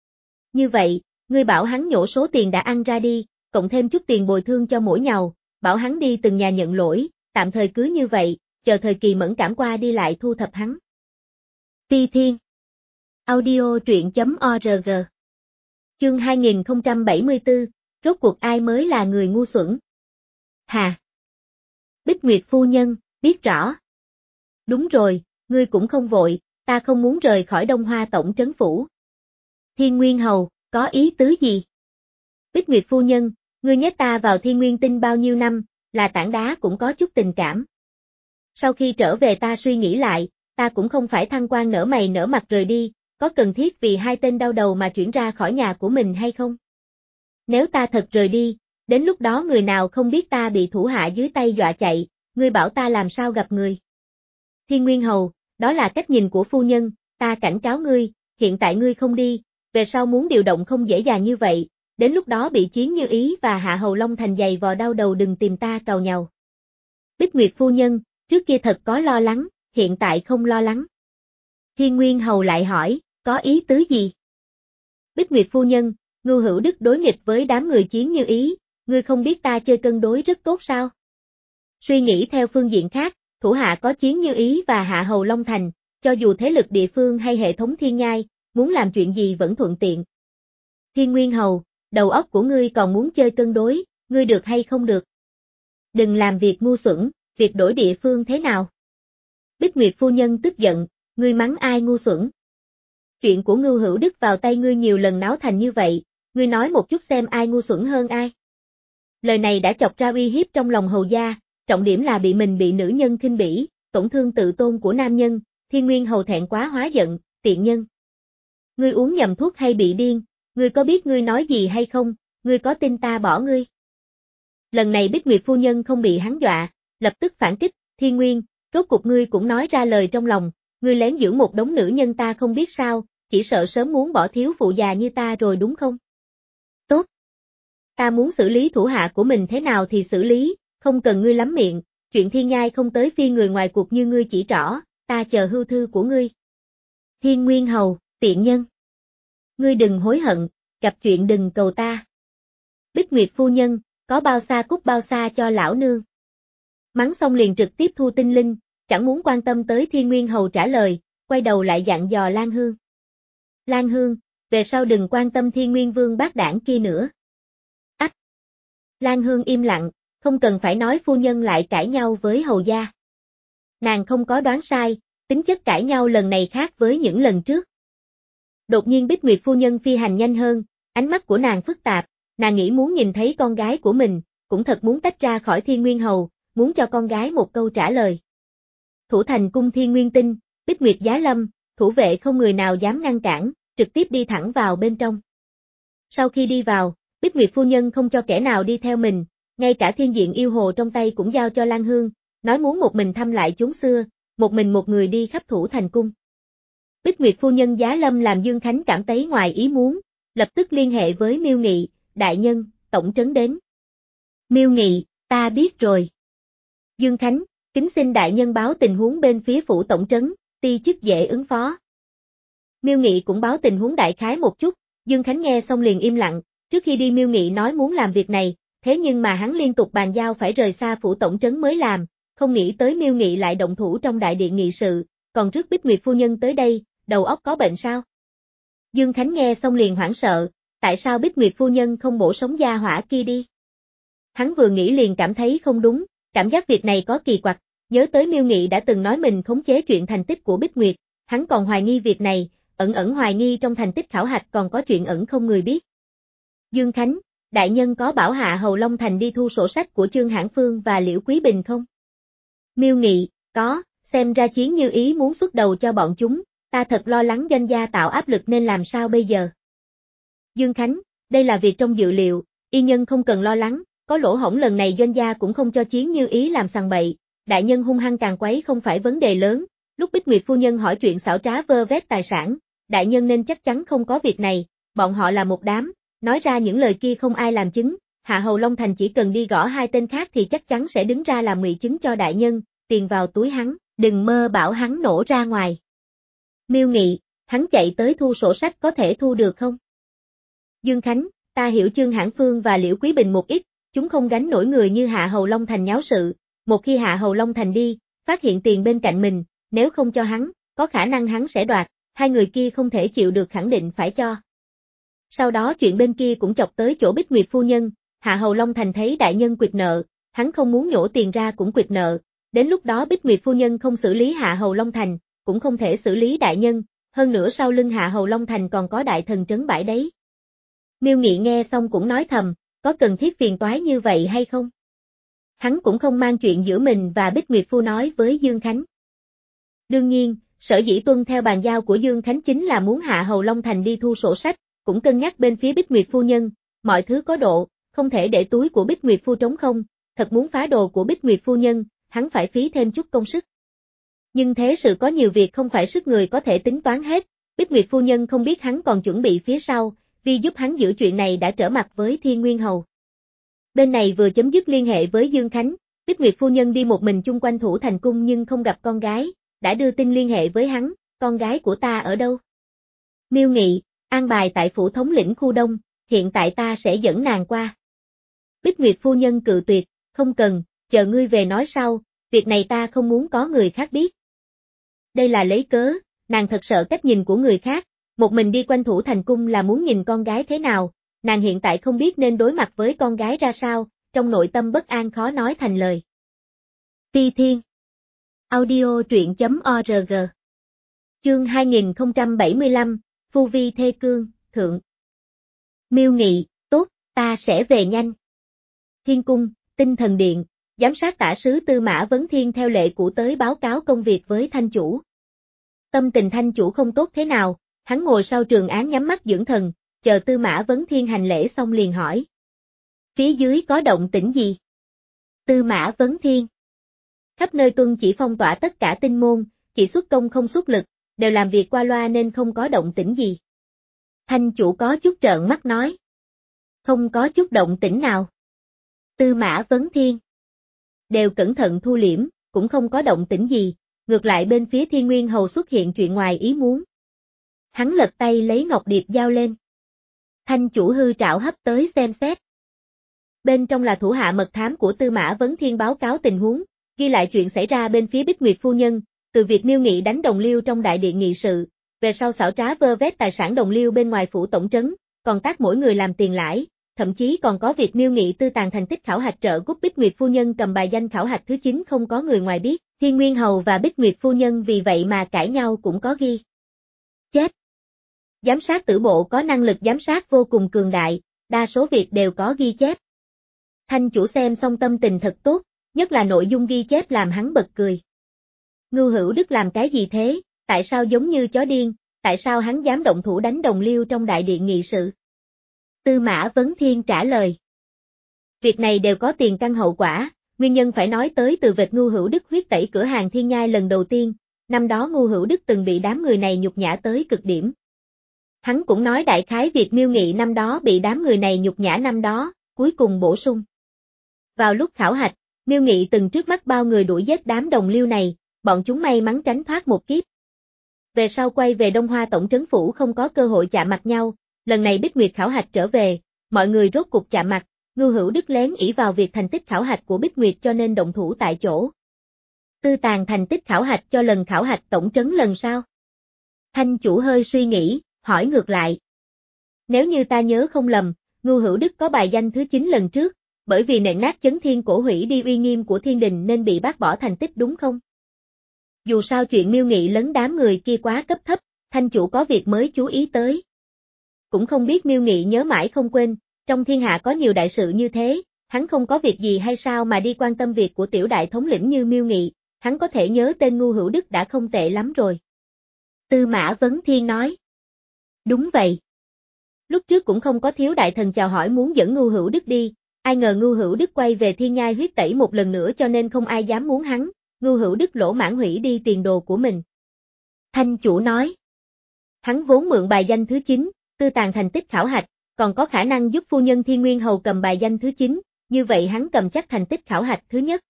Như vậy, ngươi bảo hắn nhổ số tiền đã ăn ra đi, cộng thêm chút tiền bồi thương cho mỗi nhàu, bảo hắn đi từng nhà nhận lỗi, tạm thời cứ như vậy, chờ thời kỳ mẫn cảm qua đi lại thu thập hắn. Ti Thiên Audio truyện.org Chương hai nghìn không trăm bảy mươi tư, rốt cuộc ai mới là người ngu xuẩn? Hà Bích Nguyệt phu nhân, biết rõ. Đúng rồi, ngươi cũng không vội, ta không muốn rời khỏi Đông Hoa tổng trấn phủ. Thiên Nguyên Hầu, có ý tứ gì? Bích Nguyệt phu nhân, ngươi nhét ta vào Thiên Nguyên Tinh bao nhiêu năm, là tảng đá cũng có chút tình cảm. Sau khi trở về ta suy nghĩ lại, ta cũng không phải thăng quan nở mày nở mặt rời đi, có cần thiết vì hai tên đau đầu mà chuyển ra khỏi nhà của mình hay không? Nếu ta thật rời đi, đến lúc đó người nào không biết ta bị thủ hạ dưới tay dọa chạy, ngươi bảo ta làm sao gặp người? Thiên Nguyên Hầu, đó là cách nhìn của phu nhân, ta cảnh cáo ngươi, hiện tại ngươi không đi, về sau muốn điều động không dễ dàng như vậy, đến lúc đó bị Chiến Như Ý và Hạ Hầu Long Thành giày vò đau đầu đừng tìm ta càu nhàu. Bích Nguyệt phu nhân, trước kia thật có lo lắng, hiện tại không lo lắng. Thiên Nguyên Hầu lại hỏi, có ý tứ gì? Bích Nguyệt phu nhân, Ngưu Hữu Đức đối nghịch với đám người Chiến Như Ý, ngươi không biết ta chơi cân đối rất tốt sao? Suy nghĩ theo phương diện khác, thủ hạ có Chiến Như Ý và Hạ Hầu Long Thành, cho dù thế lực địa phương hay hệ thống thiên nhai, muốn làm chuyện gì vẫn thuận tiện. Thiên Nguyên Hầu, đầu óc của ngươi còn muốn chơi cân đối, ngươi được hay không được? Đừng làm việc ngu xuẩn, việc đổi địa phương thế nào? Bích Nguyệt phu nhân tức giận, ngươi mắng ai ngu xuẩn? Chuyện của Ngưu Hữu Đức vào tay ngươi nhiều lần náo thành như vậy, ngươi nói một chút xem ai ngu xuẩn hơn ai. Lời này đã chọc ra uy hiếp trong lòng hầu gia, trọng điểm là bị mình bị nữ nhân khinh bỉ, tổn thương tự tôn của nam nhân, Thiên Nguyên Hầu thẹn quá hóa giận, tiện nhân. Ngươi uống nhầm thuốc hay bị điên, ngươi có biết ngươi nói gì hay không, ngươi có tin ta bỏ ngươi? Lần này Bích Nguyệt phu nhân không bị hắn dọa, lập tức phản kích, Thiên Nguyên, rốt cuộc ngươi cũng nói ra lời trong lòng, ngươi lén giữ một đống nữ nhân ta không biết sao, chỉ sợ sớm muốn bỏ thiếu phụ già như ta rồi đúng không? Tốt. Ta muốn xử lý thủ hạ của mình thế nào thì xử lý, không cần ngươi lắm miệng, chuyện thiên nhai không tới phi người ngoài cuộc như ngươi chỉ trỏ, ta chờ hưu thư của ngươi. Thiên Nguyên Hầu, tiện nhân. Ngươi đừng hối hận, gặp chuyện đừng cầu ta. Bích Nguyệt phu nhân, có bao xa cút bao xa cho lão nương. Mắng xong liền trực tiếp thu tinh linh, chẳng muốn quan tâm tới Thiên Nguyên Hầu trả lời, quay đầu lại dặn dò Lan Hương. Lan Hương, về sau đừng quan tâm Thiên Nguyên Vương bác đảng kia nữa. Ách! Lan Hương im lặng, không cần phải nói phu nhân lại cãi nhau với hầu gia. Nàng không có đoán sai, tính chất cãi nhau lần này khác với những lần trước. Đột nhiên Bích Nguyệt phu nhân phi hành nhanh hơn, ánh mắt của nàng phức tạp, nàng nghĩ muốn nhìn thấy con gái của mình, cũng thật muốn tách ra khỏi Thiên Nguyên Hầu, muốn cho con gái một câu trả lời. Thủ thành cung Thiên Nguyên Tinh, Bích Nguyệt giá lâm, thủ vệ không người nào dám ngăn cản, trực tiếp đi thẳng vào bên trong. Sau khi đi vào, Bích Nguyệt phu nhân không cho kẻ nào đi theo mình, ngay cả thiên diện yêu hồ trong tay cũng giao cho Lan Hương, nói muốn một mình thăm lại chốn xưa, một mình một người đi khắp thủ thành cung. Bích Nguyệt phu nhân giá lâm làm Dương Khánh cảm thấy ngoài ý muốn, lập tức liên hệ với Miêu Nghị, đại nhân, tổng trấn đến. Miêu Nghị, ta biết rồi. Dương Khánh, kính xin đại nhân báo tình huống bên phía phủ tổng trấn, ti chức dễ ứng phó. Miêu Nghị cũng báo tình huống đại khái một chút, Dương Khánh nghe xong liền im lặng, trước khi đi Miêu Nghị nói muốn làm việc này, thế nhưng mà hắn liên tục bàn giao phải rời xa phủ tổng trấn mới làm, không nghĩ tới Miêu Nghị lại động thủ trong đại điện nghị sự, còn trước Bích Nguyệt phu nhân tới đây, đầu óc có bệnh sao? Dương Khánh nghe xong liền hoảng sợ, tại sao Bích Nguyệt phu nhân không bổ sống gia hỏa kia đi? Hắn vừa nghĩ liền cảm thấy không đúng, cảm giác việc này có kỳ quặc, nhớ tới Miêu Nghị đã từng nói mình khống chế chuyện thành tích của Bích Nguyệt, hắn còn hoài nghi việc này, ẩn ẩn hoài nghi trong thành tích khảo hạch còn có chuyện ẩn không người biết. Dương Khánh, đại nhân có bảo Hạ Hầu Long Thành đi thu sổ sách của Chương Hãn Phương và Liễu Quý Bình không? Miêu Nghị, có, xem ra Chiến Như Ý muốn xuất đầu cho bọn chúng, ta thật lo lắng doanh gia tạo áp lực nên làm sao bây giờ? Dương Khánh, đây là việc trong dự liệu, y nhân không cần lo lắng, có lỗ hổng lần này doanh gia cũng không cho Chiến Như Ý làm sằng bậy, đại nhân hung hăng càng quấy không phải vấn đề lớn, lúc Bích Nguyệt phu nhân hỏi chuyện xảo trá vơ vét tài sản, đại nhân nên chắc chắn không có việc này, bọn họ là một đám, nói ra những lời kia không ai làm chứng, Hạ Hầu Long Thành chỉ cần đi gõ hai tên khác thì chắc chắn sẽ đứng ra làm ngụy chứng cho đại nhân, tiền vào túi hắn, đừng mơ bảo hắn nổ ra ngoài. Miêu Nghị, hắn chạy tới thu sổ sách có thể thu được không? Dương Khánh, ta hiểu Chương Hãn Phương và Liễu Quý Bình một ít, chúng không gánh nổi người như Hạ Hầu Long Thành nháo sự, một khi Hạ Hầu Long Thành đi, phát hiện tiền bên cạnh mình, nếu không cho hắn, có khả năng hắn sẽ đoạt, hai người kia không thể chịu được khẳng định phải cho. Sau đó chuyện bên kia cũng chọc tới chỗ Bích Nguyệt phu nhân, Hạ Hầu Long Thành thấy đại nhân quyệt nợ, hắn không muốn nhổ tiền ra cũng quyệt nợ, đến lúc đó Bích Nguyệt phu nhân không xử lý Hạ Hầu Long Thành, cũng không thể xử lý đại nhân, hơn nữa sau lưng Hạ Hầu Long Thành còn có đại thần trấn bãi đấy. Miêu Nghị nghe xong cũng nói thầm, có cần thiết phiền toái như vậy hay không? Hắn cũng không mang chuyện giữa mình và Bích Nguyệt phu nói với Dương Khánh. Đương nhiên, sở dĩ tuân theo bàn giao của Dương Khánh chính là muốn Hạ Hầu Long Thành đi thu sổ sách, cũng cân nhắc bên phía Bích Nguyệt phu nhân, mọi thứ có độ, không thể để túi của Bích Nguyệt phu trống không, thật muốn phá đồ của Bích Nguyệt phu nhân, hắn phải phí thêm chút công sức. Nhưng thế sự có nhiều việc không phải sức người có thể tính toán hết, Bích Nguyệt phu nhân không biết hắn còn chuẩn bị phía sau, vì giúp hắn giữ chuyện này đã trở mặt với Thiên Nguyên Hầu. Bên này vừa chấm dứt liên hệ với Dương Khánh, Bích Nguyệt phu nhân đi một mình chung quanh thủ thành cung nhưng không gặp con gái, đã đưa tin liên hệ với hắn, con gái của ta ở đâu? Miêu Nghị, An bài tại phủ thống lĩnh khu đông, hiện tại ta sẽ dẫn nàng qua. Bích Nguyệt phu nhân cự tuyệt, không cần, chờ ngươi về nói sau, việc này ta không muốn có người khác biết. Đây là lấy cớ, nàng thật sợ cách nhìn của người khác, một mình đi quanh thủ thành cung là muốn nhìn con gái thế nào, nàng hiện tại không biết nên đối mặt với con gái ra sao, trong nội tâm bất an khó nói thành lời. Ti Thiên Audio truyện chấm org Chương hai nghìn không trăm bảy mươi lăm, Phu Vi Thê Cương, Thượng Miêu Nghị, tốt, ta sẽ về nhanh. Thiên Cung, Tinh Thần Điện, giám sát tả sứ Tư Mã Vấn Thiên theo lệ cũ tới báo cáo công việc với Thanh Chủ. Tâm tình Thanh Chủ không tốt thế nào, hắn ngồi sau trường án nhắm mắt dưỡng thần, chờ Tư Mã Vấn Thiên hành lễ xong liền hỏi. Phía dưới có động tĩnh gì? Tư Mã Vấn Thiên khắp nơi tuân chỉ phong tỏa tất cả tinh môn, chỉ xuất công không xuất lực, đều làm việc qua loa nên không có động tĩnh gì. Thanh Chủ có chút trợn mắt nói. Không có chút động tĩnh nào. Tư Mã Vấn Thiên đều cẩn thận thu liễm, cũng không có động tĩnh gì, ngược lại bên phía Thiên Nguyên Hầu xuất hiện chuyện ngoài ý muốn. Hắn lật tay lấy ngọc điệp giao lên. Thanh Chủ hư trảo hấp tới xem xét. Bên trong là thủ hạ mật thám của Tư Mã Vấn Thiên báo cáo tình huống, ghi lại chuyện xảy ra bên phía Bích Nguyệt phu nhân, từ việc Miêu Nghị đánh đồng liêu trong đại điện nghị sự, về sau xảo trá vơ vét tài sản đồng liêu bên ngoài phủ tổng trấn, còn tác mỗi người làm tiền lãi, thậm chí còn có việc Miêu Nghị tư tàng thành tích khảo hạch trợ giúp Bích Nguyệt phu nhân cầm bài danh khảo hạch thứ chín không có người ngoài biết, Thiên Nguyên Hầu và Bích Nguyệt phu nhân vì vậy mà cãi nhau cũng có ghi. Chết! Giám sát tử bộ có năng lực giám sát vô cùng cường đại, đa số việc đều có ghi chép. Thanh Chủ xem xong tâm tình thật tốt, nhất là nội dung ghi chép làm hắn bật cười. Ngưu Hữu Đức làm cái gì thế, tại sao giống như chó điên, tại sao hắn dám động thủ đánh đồng liêu trong đại điện nghị sự? Tư Mã Vấn Thiên trả lời. Việc này đều có tiền căn hậu quả, nguyên nhân phải nói tới từ việc Ngưu Hữu Đức huyết tẩy cửa hàng Thiên Nhai lần đầu tiên, năm đó Ngưu Hữu Đức từng bị đám người này nhục nhã tới cực điểm. Hắn cũng nói đại khái việc Miêu Nghị năm đó bị đám người này nhục nhã năm đó, cuối cùng bổ sung. Vào lúc khảo hạch, Miêu Nghị từng trước mắt bao người đuổi giết đám đồng liêu này, bọn chúng may mắn tránh thoát một kiếp. Về sau quay về Đông Hoa tổng trấn phủ không có cơ hội chạm mặt nhau, lần này Bích Nguyệt khảo hạch trở về, mọi người rốt cục chạm mặt, Ngưu Hữu Đức lén ỷ vào việc thành tích khảo hạch của Bích Nguyệt cho nên động thủ tại chỗ. Tư tàng thành tích khảo hạch cho lần khảo hạch tổng trấn lần sau. Thanh Chủ hơi suy nghĩ, hỏi ngược lại. Nếu như ta nhớ không lầm, Ngưu Hữu Đức có bài danh thứ chín lần trước, bởi vì nện nát chấn thiên cổ hủy đi uy nghiêm của thiên đình nên bị bác bỏ thành tích đúng không? Dù sao chuyện Miêu Nghị lấn đám người kia quá cấp thấp, Thanh Chủ có việc mới chú ý tới. Cũng không biết Miêu Nghị nhớ mãi không quên, trong thiên hạ có nhiều đại sự như thế, hắn không có việc gì hay sao mà đi quan tâm việc của tiểu đại thống lĩnh như Miêu Nghị, hắn có thể nhớ tên Ngưu Hữu Đức đã không tệ lắm rồi. Tư Mã Vấn Thiên nói. Đúng vậy. Lúc trước cũng không có thiếu đại thần chào hỏi muốn dẫn Ngưu Hữu Đức đi, ai ngờ Ngưu Hữu Đức quay về Thiên Nhai huyết tẩy một lần nữa cho nên không ai dám muốn hắn, Ngưu Hữu Đức lỗ mãn hủy đi tiền đồ của mình. Thanh Chủ nói. Hắn vốn mượn bài danh thứ chín, tư tàng thành tích khảo hạch, còn có khả năng giúp phu nhân Thiên Nguyên Hầu cầm bài danh thứ chín, như vậy hắn cầm chắc thành tích khảo hạch thứ nhất.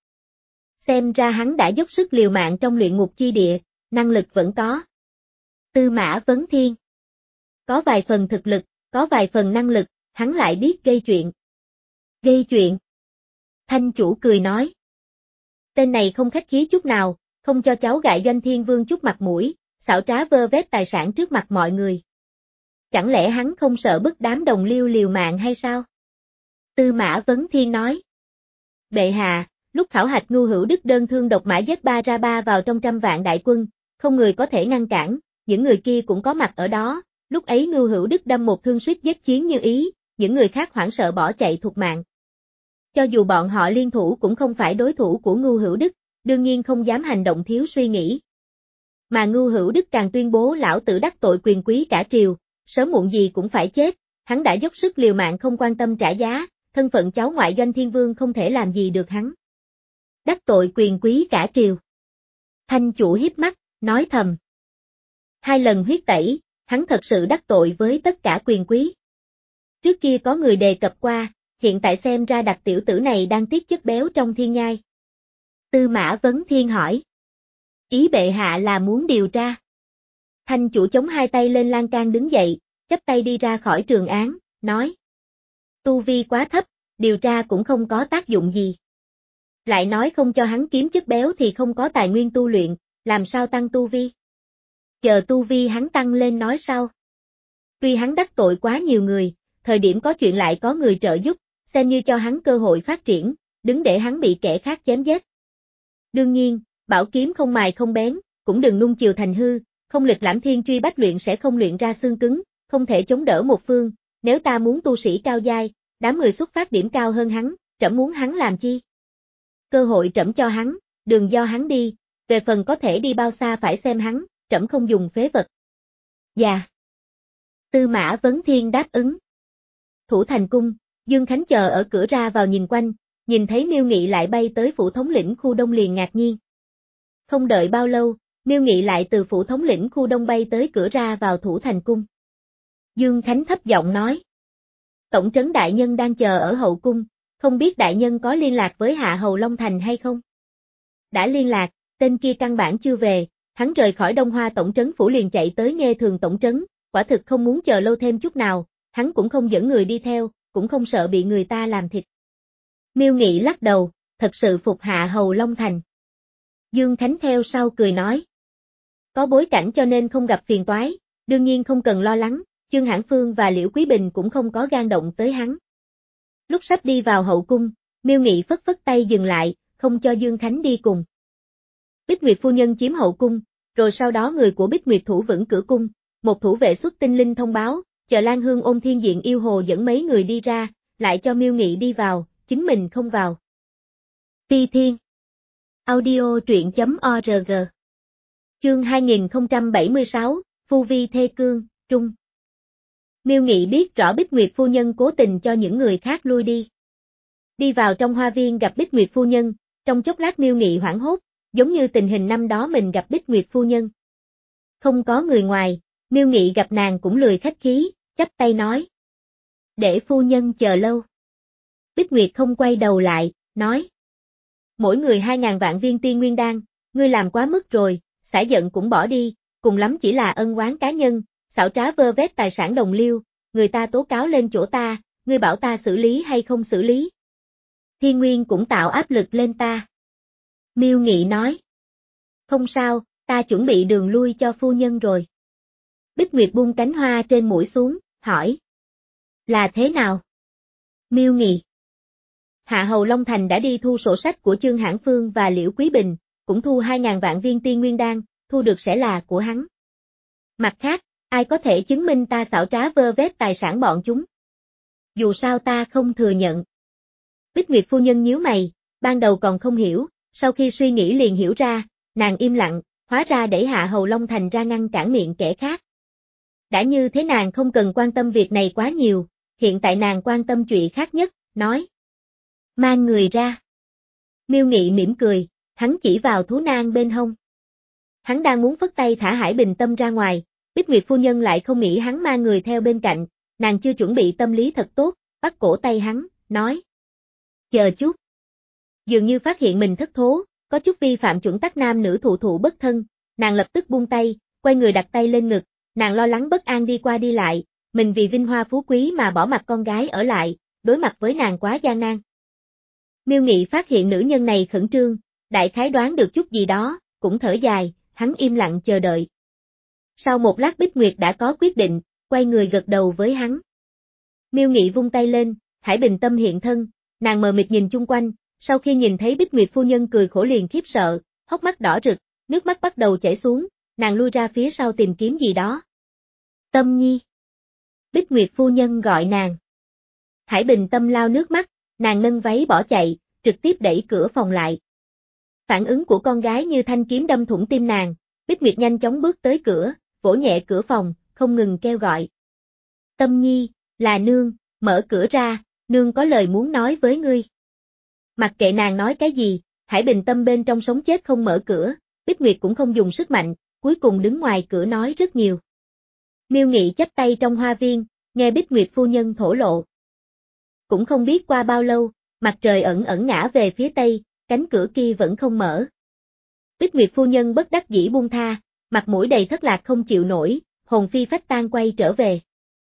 Xem ra hắn đã dốc sức liều mạng trong luyện ngục chi địa, năng lực vẫn có. Tư Mã Vấn Thiên. Có vài phần thực lực, có vài phần năng lực, hắn lại biết gây chuyện. Gây chuyện. Thanh Chủ cười nói. Tên này không khách khí chút nào, không cho cháu gại Doanh Thiên Vương chút mặt mũi, xảo trá vơ vét tài sản trước mặt mọi người. Chẳng lẽ hắn không sợ bức đám đồng liêu liều mạng hay sao? Tư Mã Vấn Thiên nói. Bệ hạ, lúc khảo hạch Ngưu Hữu Đức đơn thương độc mã giết ba ra ba vào trong trăm vạn đại quân, không người có thể ngăn cản, những người kia cũng có mặt ở đó, lúc ấy Ngưu Hữu Đức đâm một thương suýt giết chiến như ý, những người khác hoảng sợ bỏ chạy thục mạng. Cho dù bọn họ liên thủ cũng không phải đối thủ của Ngưu Hữu Đức, đương nhiên không dám hành động thiếu suy nghĩ. Mà Ngưu Hữu Đức càng tuyên bố lão tử đắc tội quyền quý cả triều, sớm muộn gì cũng phải chết, hắn đã dốc sức liều mạng không quan tâm trả giá, thân phận cháu ngoại Doanh Thiên Vương không thể làm gì được hắn. Đắc tội quyền quý cả triều. Thanh Chủ hiếp mắt, nói thầm. Hai lần huyết tẩy, hắn thật sự đắc tội với tất cả quyền quý. Trước kia có người đề cập qua, hiện tại xem ra đặc tiểu tử này đang tiết chất béo trong thiên nhai. Tư Mã Vấn Thiên hỏi. Ý bệ hạ là muốn điều tra. Thanh Chủ chống hai tay lên lan can đứng dậy, chắp tay đi ra khỏi Trường Án, nói. Tu vi quá thấp, điều tra cũng không có tác dụng gì. Lại nói không cho hắn kiếm chất béo thì không có tài nguyên tu luyện, làm sao tăng tu vi? Chờ tu vi hắn tăng lên nói sau. Tuy hắn đắc tội quá nhiều người, thời điểm có chuyện lại có người trợ giúp, xem như cho hắn cơ hội phát triển, đứng để hắn bị kẻ khác chém giết. Đương nhiên, bảo kiếm không mài không bén, cũng đừng nung chiều thành hư, không lịch lãm thiên truy bách luyện sẽ không luyện ra xương cứng, không thể chống đỡ một phương, nếu ta muốn tu sĩ cao giai, đám người xuất phát điểm cao hơn hắn, trẫm muốn hắn làm chi? Cơ hội trẫm cho hắn, đường do hắn đi, về phần có thể đi bao xa phải xem hắn, trẫm không dùng phế vật. Dạ. Tư Mã Vấn Thiên đáp ứng. Thủ thành cung, Dương Khánh chờ ở cửa ra vào nhìn quanh, nhìn thấy Miêu Nghị lại bay tới phủ thống lĩnh khu đông liền ngạc nhiên. Không đợi bao lâu, Miêu Nghị lại từ phủ thống lĩnh khu đông bay tới cửa ra vào thủ thành cung. Dương Khánh thấp giọng nói. Tổng trấn đại nhân đang chờ ở hậu cung, không biết đại nhân có liên lạc với Hạ Hầu Long Thành hay không? Đã liên lạc, tên kia căn bản chưa về, hắn rời khỏi Đông Hoa tổng trấn phủ liền chạy tới Nghê Thường tổng trấn, quả thực không muốn chờ lâu thêm chút nào, hắn cũng không dẫn người đi theo, cũng không sợ bị người ta làm thịt. Miêu Nghị lắc đầu, thật sự phục Hạ Hầu Long Thành. Dương Khánh theo sau cười nói. Có bối cảnh cho nên không gặp phiền toái, đương nhiên không cần lo lắng, Chương Hãn Phương và Liễu Quý Bình cũng không có gan động tới hắn. Lúc sắp đi vào hậu cung, Miêu Nghị phất phất tay dừng lại, không cho Dương Khánh đi cùng. Bích Nguyệt phu nhân chiếm hậu cung, rồi sau đó người của Bích Nguyệt thủ vững cửa cung, một thủ vệ xuất tinh linh thông báo, chờ Lan Hương Ôn Thiên Diện yêu hồ dẫn mấy người đi ra, lại cho Miêu Nghị đi vào, chính mình không vào. Ti Thiên Audio truyện.org Chương hai nghìn không trăm bảy mươi sáu, Phu Vi Thê Cương, Trung. Miêu Nghị biết rõ Bích Nguyệt phu nhân cố tình cho những người khác lui đi. Đi vào trong hoa viên gặp Bích Nguyệt phu nhân, trong chốc lát Miêu Nghị hoảng hốt, giống như tình hình năm đó mình gặp Bích Nguyệt phu nhân. Không có người ngoài, Miêu Nghị gặp nàng cũng lười khách khí, chắp tay nói. Để phu nhân chờ lâu. Bích Nguyệt không quay đầu lại, nói. Mỗi người hai ngàn vạn viên tiên nguyên đan, ngươi làm quá mức rồi, xả giận cũng bỏ đi, cùng lắm chỉ là ân oán cá nhân, xảo trá vơ vét tài sản đồng liêu, người ta tố cáo lên chỗ ta, ngươi bảo ta xử lý hay không xử lý. Thiên Nguyên cũng tạo áp lực lên ta. Miêu Nghị nói. Không sao, ta chuẩn bị đường lui cho phu nhân rồi. Bích Nguyệt buông cánh hoa trên mũi xuống, hỏi. Là thế nào? Miêu Nghị. Hạ Hầu Long Thành đã đi thu sổ sách của Chương Hãn Phương và Liễu Quý Bình, cũng thu hai ngàn vạn viên tiên nguyên đan, thu được sẽ là của hắn. Mặt khác, ai có thể chứng minh ta xảo trá vơ vét tài sản bọn chúng? Dù sao ta không thừa nhận. Bích Nguyệt phu nhân nhíu mày, ban đầu còn không hiểu, sau khi suy nghĩ liền hiểu ra, nàng im lặng, hóa ra đẩy Hạ Hầu Long Thành ra ngăn cản miệng kẻ khác. Đã như thế nàng không cần quan tâm việc này quá nhiều, hiện tại nàng quan tâm chuyện khác nhất, nói. Mang người ra. Miêu Nghị mỉm cười, hắn chỉ vào thú nang bên hông. Hắn đang muốn phất tay thả Hải Bình Tâm ra ngoài, Bích Nguyệt phu nhân lại không nghĩ hắn mang người theo bên cạnh, nàng chưa chuẩn bị tâm lý thật tốt, bắt cổ tay hắn, nói. Chờ chút. Dường như phát hiện mình thất thố, có chút vi phạm chuẩn tắc nam nữ thụ thụ bất thân, nàng lập tức buông tay, quay người đặt tay lên ngực, nàng lo lắng bất an đi qua đi lại, mình vì vinh hoa phú quý mà bỏ mặt con gái ở lại, đối mặt với nàng quá gian nan. Miêu Nghị phát hiện nữ nhân này khẩn trương, đại khái đoán được chút gì đó, cũng thở dài, hắn im lặng chờ đợi. Sau một lát Bích Nguyệt đã có quyết định, quay người gật đầu với hắn. Miêu Nghị vung tay lên, Hải Bình Tâm hiện thân, nàng mờ mịt nhìn chung quanh, sau khi nhìn thấy Bích Nguyệt phu nhân cười khổ liền khiếp sợ, hốc mắt đỏ rực, nước mắt bắt đầu chảy xuống, nàng lui ra phía sau tìm kiếm gì đó. Tâm Nhi. Bích Nguyệt phu nhân gọi nàng. Hải Bình Tâm lau nước mắt, nàng nâng váy bỏ chạy, trực tiếp đẩy cửa phòng lại. Phản ứng của con gái như thanh kiếm đâm thủng tim nàng, Bích Nguyệt nhanh chóng bước tới cửa, vỗ nhẹ cửa phòng, không ngừng kêu gọi. Tâm Nhi, là nương, mở cửa ra, nương có lời muốn nói với ngươi. Mặc kệ nàng nói cái gì, Hải Bình Tâm bên trong sống chết không mở cửa, Bích Nguyệt cũng không dùng sức mạnh, cuối cùng đứng ngoài cửa nói rất nhiều. Miêu Nghị chắp tay trong hoa viên, nghe Bích Nguyệt phu nhân thổ lộ. Cũng không biết qua bao lâu, mặt trời ẩn ẩn ngã về phía tây, cánh cửa kia vẫn không mở. Bích Nguyệt phu nhân bất đắc dĩ buông tha, mặt mũi đầy thất lạc không chịu nổi, hồn phi phách tan quay trở về.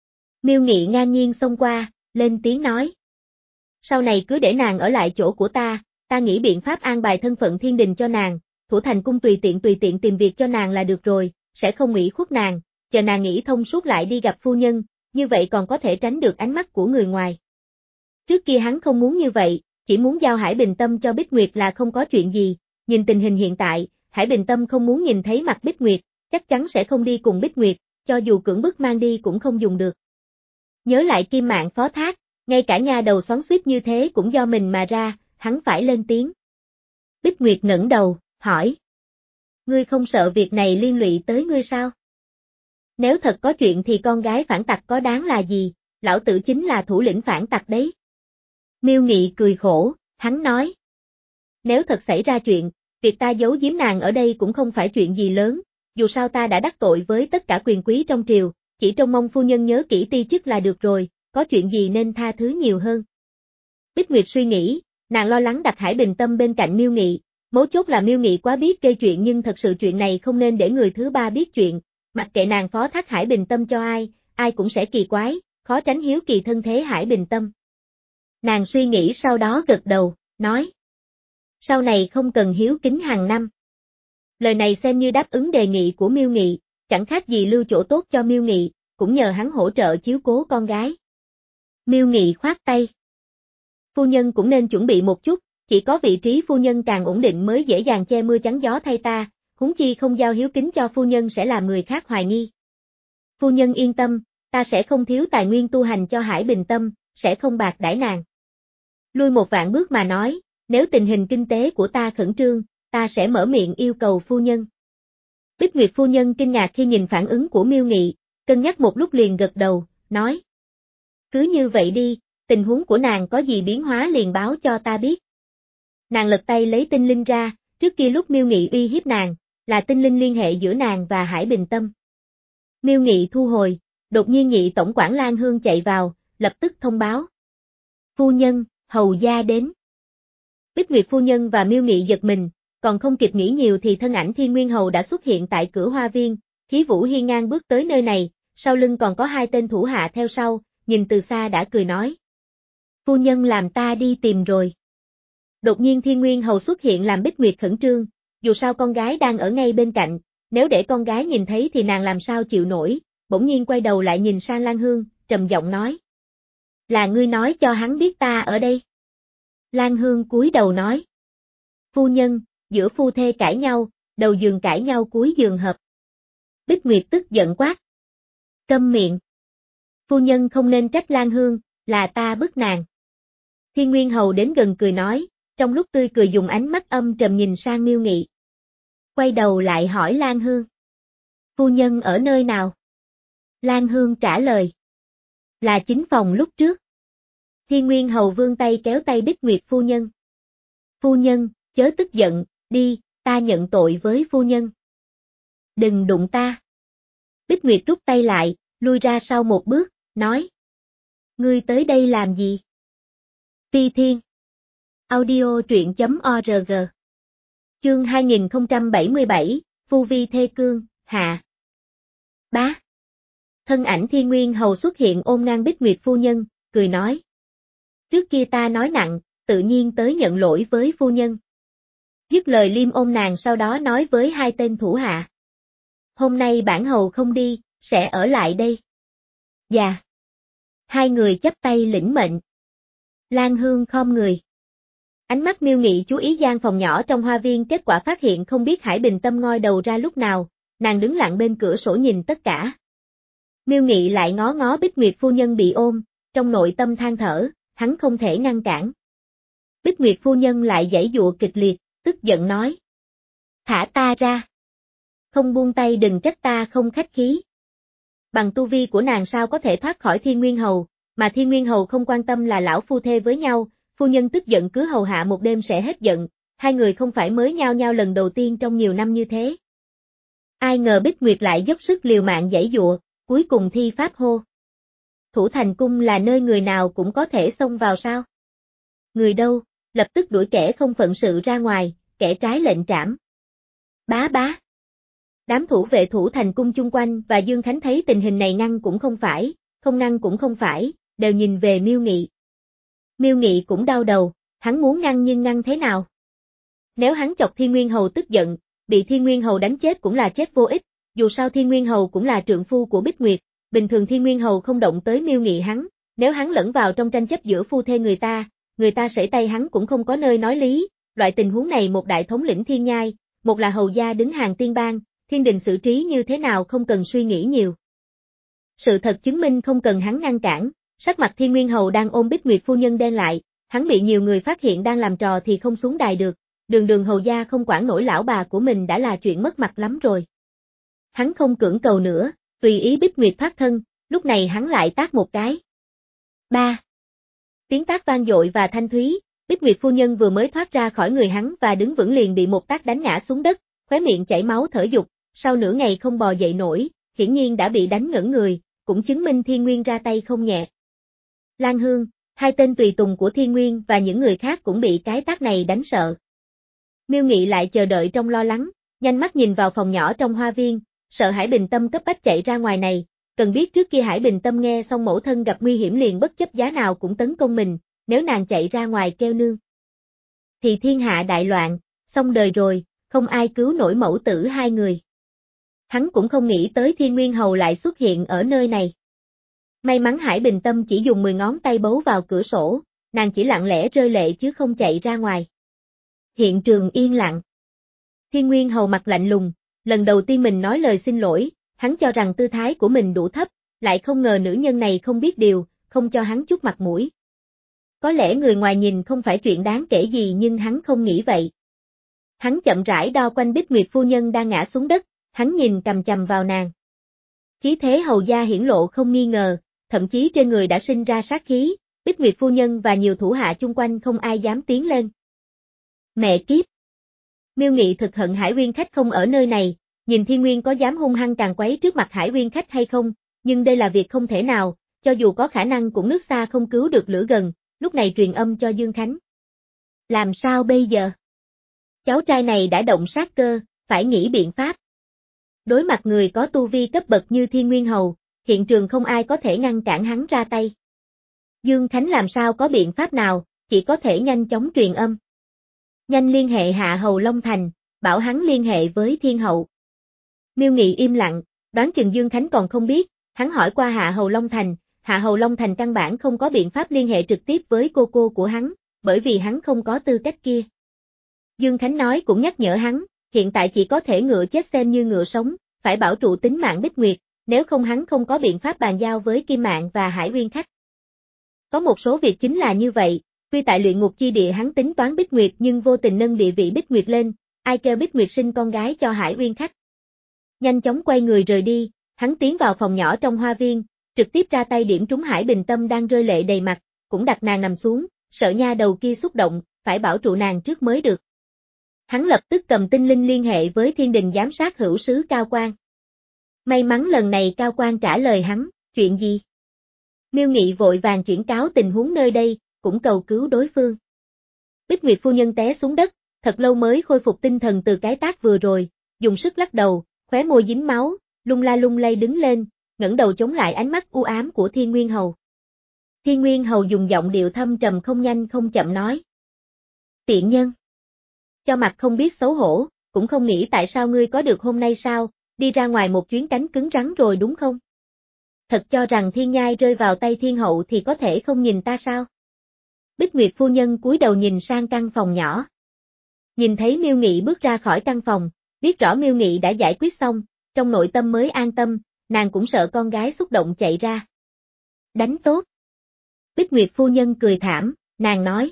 Miêu Nghị ngang nhiên xông qua, lên tiếng nói. Sau này cứ để nàng ở lại chỗ của ta, ta nghĩ biện pháp an bài thân phận thiên đình cho nàng, Thủ Thành Cung tùy tiện tùy tiện tìm việc cho nàng là được rồi, sẽ không ủy khuất nàng, chờ nàng nghĩ thông suốt lại đi gặp phu nhân, như vậy còn có thể tránh được ánh mắt của người ngoài. Trước kia hắn không muốn như vậy, chỉ muốn giao Hải Bình Tâm cho Bích Nguyệt là không có chuyện gì, nhìn tình hình hiện tại, Hải Bình Tâm không muốn nhìn thấy mặt Bích Nguyệt, chắc chắn sẽ không đi cùng Bích Nguyệt, cho dù cưỡng bức mang đi cũng không dùng được. Nhớ lại Kim Mạn phó thác, ngay cả nha đầu xoắn xuýt như thế cũng do mình mà ra, hắn phải lên tiếng. Bích Nguyệt ngẩng đầu, hỏi. Ngươi không sợ việc này liên lụy tới ngươi sao? Nếu thật có chuyện thì con gái phản tặc có đáng là gì, lão tử chính là thủ lĩnh phản tặc đấy. Miêu Nghị cười khổ, hắn nói. Nếu thật xảy ra chuyện, việc ta giấu giếm nàng ở đây cũng không phải chuyện gì lớn, dù sao ta đã đắc tội với tất cả quyền quý trong triều, chỉ trông mong phu nhân nhớ kỹ ti chức là được rồi, có chuyện gì nên tha thứ nhiều hơn. Bích Nguyệt suy nghĩ, nàng lo lắng đặt Hải Bình Tâm bên cạnh Miêu Nghị, mấu chốt là Miêu Nghị quá biết gây chuyện nhưng thật sự chuyện này không nên để người thứ ba biết chuyện, mặc kệ nàng phó thác Hải Bình Tâm cho ai, ai cũng sẽ kỳ quái, khó tránh hiếu kỳ thân thế Hải Bình Tâm. Nàng suy nghĩ sau đó gật đầu, nói. Sau này không cần hiếu kính hàng năm. Lời này xem như đáp ứng đề nghị của Miêu Nghị, chẳng khác gì lưu chỗ tốt cho Miêu Nghị, cũng nhờ hắn hỗ trợ chiếu cố con gái. Miêu Nghị khoát tay. Phu nhân cũng nên chuẩn bị một chút, chỉ có vị trí phu nhân càng ổn định mới dễ dàng che mưa chắn gió thay ta, huống chi không giao hiếu kính cho phu nhân sẽ làm người khác hoài nghi. Phu nhân yên tâm, ta sẽ không thiếu tài nguyên tu hành cho Hải Bình Tâm, sẽ không bạc đãi nàng. Lui một vạn bước mà nói, nếu tình hình kinh tế của ta khẩn trương, ta sẽ mở miệng yêu cầu phu nhân. Bích Nguyệt phu nhân kinh ngạc khi nhìn phản ứng của Miêu Nghị, cân nhắc một lúc liền gật đầu, nói. Cứ như vậy đi, tình huống của nàng có gì biến hóa liền báo cho ta biết. Nàng lật tay lấy tinh linh ra, trước kia lúc Miêu Nghị uy hiếp nàng, là tinh linh liên hệ giữa nàng và Hải Bình Tâm. Miêu Nghị thu hồi, đột nhiên Nhị tổng quản Lan Hương chạy vào, lập tức thông báo. Phu nhân, hầu gia đến. Bích Nguyệt phu nhân và Miêu Nghị giật mình, còn không kịp nghĩ nhiều thì thân ảnh Thiên Nguyên Hầu đã xuất hiện tại cửa hoa viên, khí vũ hiên ngang bước tới nơi này, sau lưng còn có hai tên thủ hạ theo sau, nhìn từ xa đã cười nói. Phu nhân làm ta đi tìm rồi. Đột nhiên Thiên Nguyên Hầu xuất hiện làm Bích Nguyệt khẩn trương, dù sao con gái đang ở ngay bên cạnh, nếu để con gái nhìn thấy thì nàng làm sao chịu nổi, bỗng nhiên quay đầu lại nhìn sang Lan Hương, trầm giọng nói. Là ngươi nói cho hắn biết ta ở đây. Lan Hương cúi đầu nói. Phu nhân, giữa phu thê cãi nhau, đầu giường cãi nhau cuối giường hợp. Bích Nguyệt tức giận quát. Câm miệng. Phu nhân không nên trách Lan Hương, là ta bức nàng. Thiên Nguyên Hầu đến gần cười nói, trong lúc tươi cười dùng ánh mắt âm trầm nhìn sang Miêu Nghị. Quay đầu lại hỏi Lan Hương. Phu nhân ở nơi nào? Lan Hương trả lời. Là chính phòng lúc trước. Thiên Nguyên Hầu vươn tay kéo tay Bích Nguyệt phu nhân. Phu nhân, chớ tức giận, đi, ta nhận tội với phu nhân. Đừng đụng ta. Bích Nguyệt rút tay lại, lui ra sau một bước, nói. Ngươi tới đây làm gì? Phi Thiên. Audio truyện chấm org. Chương hai nghìn không trăm bảy mươi bảy, Phu Vi Thê Cương, hạ. Bá. Thân ảnh Thiên Nguyên Hầu xuất hiện ôm ngang Bích Nguyệt phu nhân, cười nói. Trước kia ta nói nặng, tự nhiên tới nhận lỗi với phu nhân. Dứt lời liêm ôm nàng sau đó nói với hai tên thủ hạ. Hôm nay bản hầu không đi, sẽ ở lại đây. Dạ. Hai người chắp tay lĩnh mệnh. Lan Hương khom người. Ánh mắt Miêu Nghị chú ý gian phòng nhỏ trong hoa viên, kết quả phát hiện không biết Hải Bình Tâm ngoi đầu ra lúc nào, nàng đứng lặng bên cửa sổ nhìn tất cả. Miêu Nghị lại ngó ngó Bích Nguyệt phu nhân bị ôm, trong nội tâm than thở, hắn không thể ngăn cản. Bích Nguyệt phu nhân lại giãy giụa kịch liệt, tức giận nói. Thả ta ra. Không buông tay đừng trách ta không khách khí. Bằng tu vi của nàng sao có thể thoát khỏi Thiên Nguyên Hầu, mà Thiên Nguyên Hầu không quan tâm là lão phu thê với nhau, phu nhân tức giận cứ hầu hạ một đêm sẽ hết giận, hai người không phải mới nhau nhau lần đầu tiên trong nhiều năm như thế. Ai ngờ Bích Nguyệt lại dốc sức liều mạng giãy giụa, cuối cùng thi pháp hô. Thủ Thành Cung là nơi người nào cũng có thể xông vào sao? Người đâu, lập tức đuổi kẻ không phận sự ra ngoài, kẻ trái lệnh trảm. Bá bá. Đám thủ vệ Thủ Thành Cung chung quanh và Dương Khánh thấy tình hình này ngăn cũng không phải, không ngăn cũng không phải, đều nhìn về Miêu Nghị. Miêu Nghị cũng đau đầu, hắn muốn ngăn nhưng ngăn thế nào? Nếu hắn chọc Thiên Nguyên Hầu tức giận, bị Thiên Nguyên Hầu đánh chết cũng là chết vô ích, dù sao Thiên Nguyên Hầu cũng là trượng phu của Bích Nguyệt, bình thường Thiên Nguyên Hầu không động tới Miêu Nghị hắn, nếu hắn lẫn vào trong tranh chấp giữa phu thê người ta, người ta sẩy tay hắn cũng không có nơi nói lý, loại tình huống này một đại thống lĩnh thiên nhai, một là hầu gia đứng hàng tiên bang, thiên đình xử trí như thế nào không cần suy nghĩ nhiều. Sự thật chứng minh không cần hắn ngăn cản, sắc mặt Thiên Nguyên Hầu đang ôm Bích Nguyệt phu nhân đen lại, hắn bị nhiều người phát hiện đang làm trò thì không xuống đài được, đường đường hầu gia không quản nổi lão bà của mình đã là chuyện mất mặt lắm rồi. Hắn không cưỡng cầu nữa, tùy ý Bích Nguyệt thoát thân, lúc này hắn lại tát một cái. Ba. Tiếng tát vang dội và thanh thúy, Bích Nguyệt phu nhân vừa mới thoát ra khỏi người hắn và đứng vững liền bị một tát đánh ngã xuống đất, khóe miệng chảy máu thở dục, sau nửa ngày không bò dậy nổi, hiển nhiên đã bị đánh ngẩn người, cũng chứng minh Thiên Nguyên ra tay không nhẹ. Lan Hương, hai tên tùy tùng của Thiên Nguyên và những người khác cũng bị cái tát này đánh sợ. Miêu Nghị lại chờ đợi trong lo lắng, nhanh mắt nhìn vào phòng nhỏ trong hoa viên, sợ Hải Bình Tâm cấp bách chạy ra ngoài này, cần biết trước kia Hải Bình Tâm nghe xong mẫu thân gặp nguy hiểm liền bất chấp giá nào cũng tấn công mình, nếu nàng chạy ra ngoài kêu nương thì thiên hạ đại loạn, xong đời rồi, không ai cứu nổi mẫu tử hai người. Hắn cũng không nghĩ tới Thiên Nguyên Hầu lại xuất hiện ở nơi này. May mắn Hải Bình Tâm chỉ dùng mười ngón tay bấu vào cửa sổ, nàng chỉ lặng lẽ rơi lệ chứ không chạy ra ngoài. Hiện trường yên lặng. Thiên Nguyên Hầu mặt lạnh lùng, lần đầu tiên mình nói lời xin lỗi, hắn cho rằng tư thái của mình đủ thấp, lại không ngờ nữ nhân này không biết điều, không cho hắn chút mặt mũi. Có lẽ người ngoài nhìn không phải chuyện đáng kể gì nhưng hắn không nghĩ vậy. Hắn chậm rãi đo quanh Bích Nguyệt phu nhân đang ngã xuống đất, hắn nhìn chằm chằm vào nàng. Khí thế hầu gia hiển lộ không nghi ngờ, thậm chí trên người đã sinh ra sát khí, Bích Nguyệt phu nhân và nhiều thủ hạ chung quanh không ai dám tiến lên. Mẹ kiếp! Miêu Nghị thực hận Hải Uyên khách không ở nơi này, nhìn Thiên Nguyên có dám hung hăng càn quấy trước mặt Hải Uyên khách hay không, nhưng đây là việc không thể nào, cho dù có khả năng cũng nước xa không cứu được lửa gần, lúc này truyền âm cho Dương Khánh. Làm sao bây giờ? Cháu trai này đã động sát cơ, phải nghĩ biện pháp. Đối mặt người có tu vi cấp bậc như Thiên Nguyên Hầu, hiện trường không ai có thể ngăn cản hắn ra tay. Dương Khánh làm sao có biện pháp nào, chỉ có thể nhanh chóng truyền âm. Nhanh liên hệ Hạ Hầu Long Thành, bảo hắn liên hệ với Thiên Hậu. Miêu Nghị im lặng, đoán chừng Dương Khánh còn không biết, hắn hỏi qua Hạ Hầu Long Thành, Hạ Hầu Long Thành căn bản không có biện pháp liên hệ trực tiếp với cô cô của hắn, bởi vì hắn không có tư cách kia. Dương Khánh nói cũng nhắc nhở hắn, hiện tại chỉ có thể ngựa chết xem như ngựa sống, phải bảo trụ tính mạng Bích Nguyệt, nếu không hắn không có biện pháp bàn giao với Kim Mạn và Hải Uyên khách. Có một số việc chính là như vậy, tuy tại luyện ngục chi địa hắn tính toán Bích Nguyệt nhưng vô tình nâng địa vị Bích Nguyệt lên, ai kêu Bích Nguyệt sinh con gái cho Hải Uyên khách. Nhanh chóng quay người rời đi, hắn tiến vào phòng nhỏ trong hoa viên, trực tiếp ra tay điểm trúng Hải Bình Tâm đang rơi lệ đầy mặt, cũng đặt nàng nằm xuống, sợ nha đầu kia xúc động, phải bảo trụ nàng trước mới được. Hắn lập tức cầm tinh linh liên hệ với thiên đình giám sát hữu sứ Cao Quang. May mắn lần này Cao Quang trả lời hắn, chuyện gì? Miêu Nghị vội vàng chuyển cáo tình huống nơi đây, cũng cầu cứu đối phương. Bích Nguyệt phu nhân té xuống đất, thật lâu mới khôi phục tinh thần từ cái tát vừa rồi, dùng sức lắc đầu, khóe môi dính máu, lung la lung lay đứng lên, ngẩng đầu chống lại ánh mắt u ám của Thiên Nguyên Hầu. Thiên Nguyên Hầu dùng giọng điệu thâm trầm không nhanh không chậm nói. Tiện nhân! Cho mặt không biết xấu hổ, cũng không nghĩ tại sao ngươi có được hôm nay sao, đi ra ngoài một chuyến cánh cứng rắn rồi đúng không? Thật cho rằng thiên nhai rơi vào tay thiên hậu thì có thể không nhìn ta sao? Bích Nguyệt phu nhân cúi đầu nhìn sang căn phòng nhỏ. Nhìn thấy Miêu Nghị bước ra khỏi căn phòng, biết rõ Miêu Nghị đã giải quyết xong, trong nội tâm mới an tâm, nàng cũng sợ con gái xúc động chạy ra. Đánh tốt. Bích Nguyệt phu nhân cười thảm, nàng nói.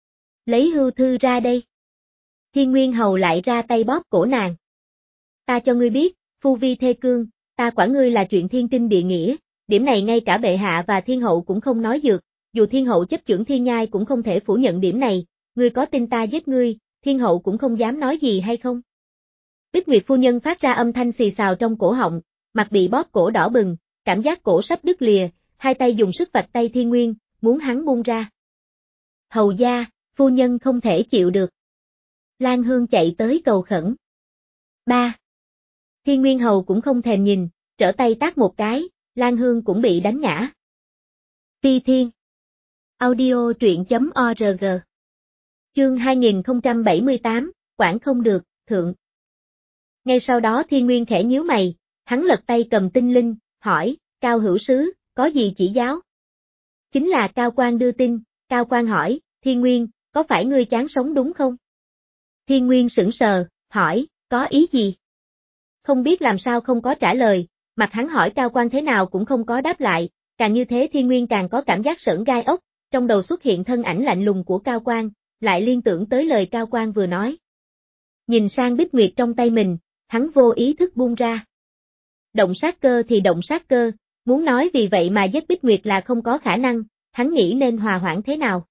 Lấy hưu thư ra đây. Thiên Nguyên Hầu lại ra tay bóp cổ nàng. Ta cho ngươi biết, phu vi thê cương, ta quản ngươi là chuyện thiên kinh địa nghĩa, điểm này ngay cả bệ hạ và thiên hậu cũng không nói dược, dù thiên hậu chấp chưởng thiên nhai cũng không thể phủ nhận điểm này, ngươi có tin ta giết ngươi, thiên hậu cũng không dám nói gì hay không? Bích Nguyệt phu nhân phát ra âm thanh xì xào trong cổ họng, mặt bị bóp cổ đỏ bừng, cảm giác cổ sắp đứt lìa, hai tay dùng sức vạch tay Thiên Nguyên, muốn hắn buông ra. Hầu gia, phu nhân không thể chịu được. Lan Hương chạy tới cầu khẩn. Ba. Thiên Nguyên Hầu cũng không thèm nhìn, trở tay tát một cái, Lan Hương cũng bị đánh ngã, Phi Thiên. Audio truyện chấm org. Chương hai nghìn không trăm bảy mươi tám, quản không được, thượng. Ngay sau đó Thiên Nguyên khẽ nhíu mày, hắn lật tay cầm tinh linh, hỏi, Cao hữu sứ, có gì chỉ giáo? Chính là Cao Quan đưa tin, Cao Quan hỏi, Thiên Nguyên, có phải ngươi chán sống đúng không? Thiên Nguyên sững sờ, hỏi, có ý gì? Không biết làm sao không có trả lời, mặt hắn hỏi Cao Quan thế nào cũng không có đáp lại, càng như thế Thiên Nguyên càng có cảm giác sởn gai ốc, trong đầu xuất hiện thân ảnh lạnh lùng của Cao Quan, lại liên tưởng tới lời Cao Quan vừa nói. Nhìn sang Bích Nguyệt trong tay mình, hắn vô ý thức buông ra. Động sát cơ thì động sát cơ, muốn nói vì vậy mà giết Bích Nguyệt là không có khả năng, hắn nghĩ nên hòa hoãn thế nào.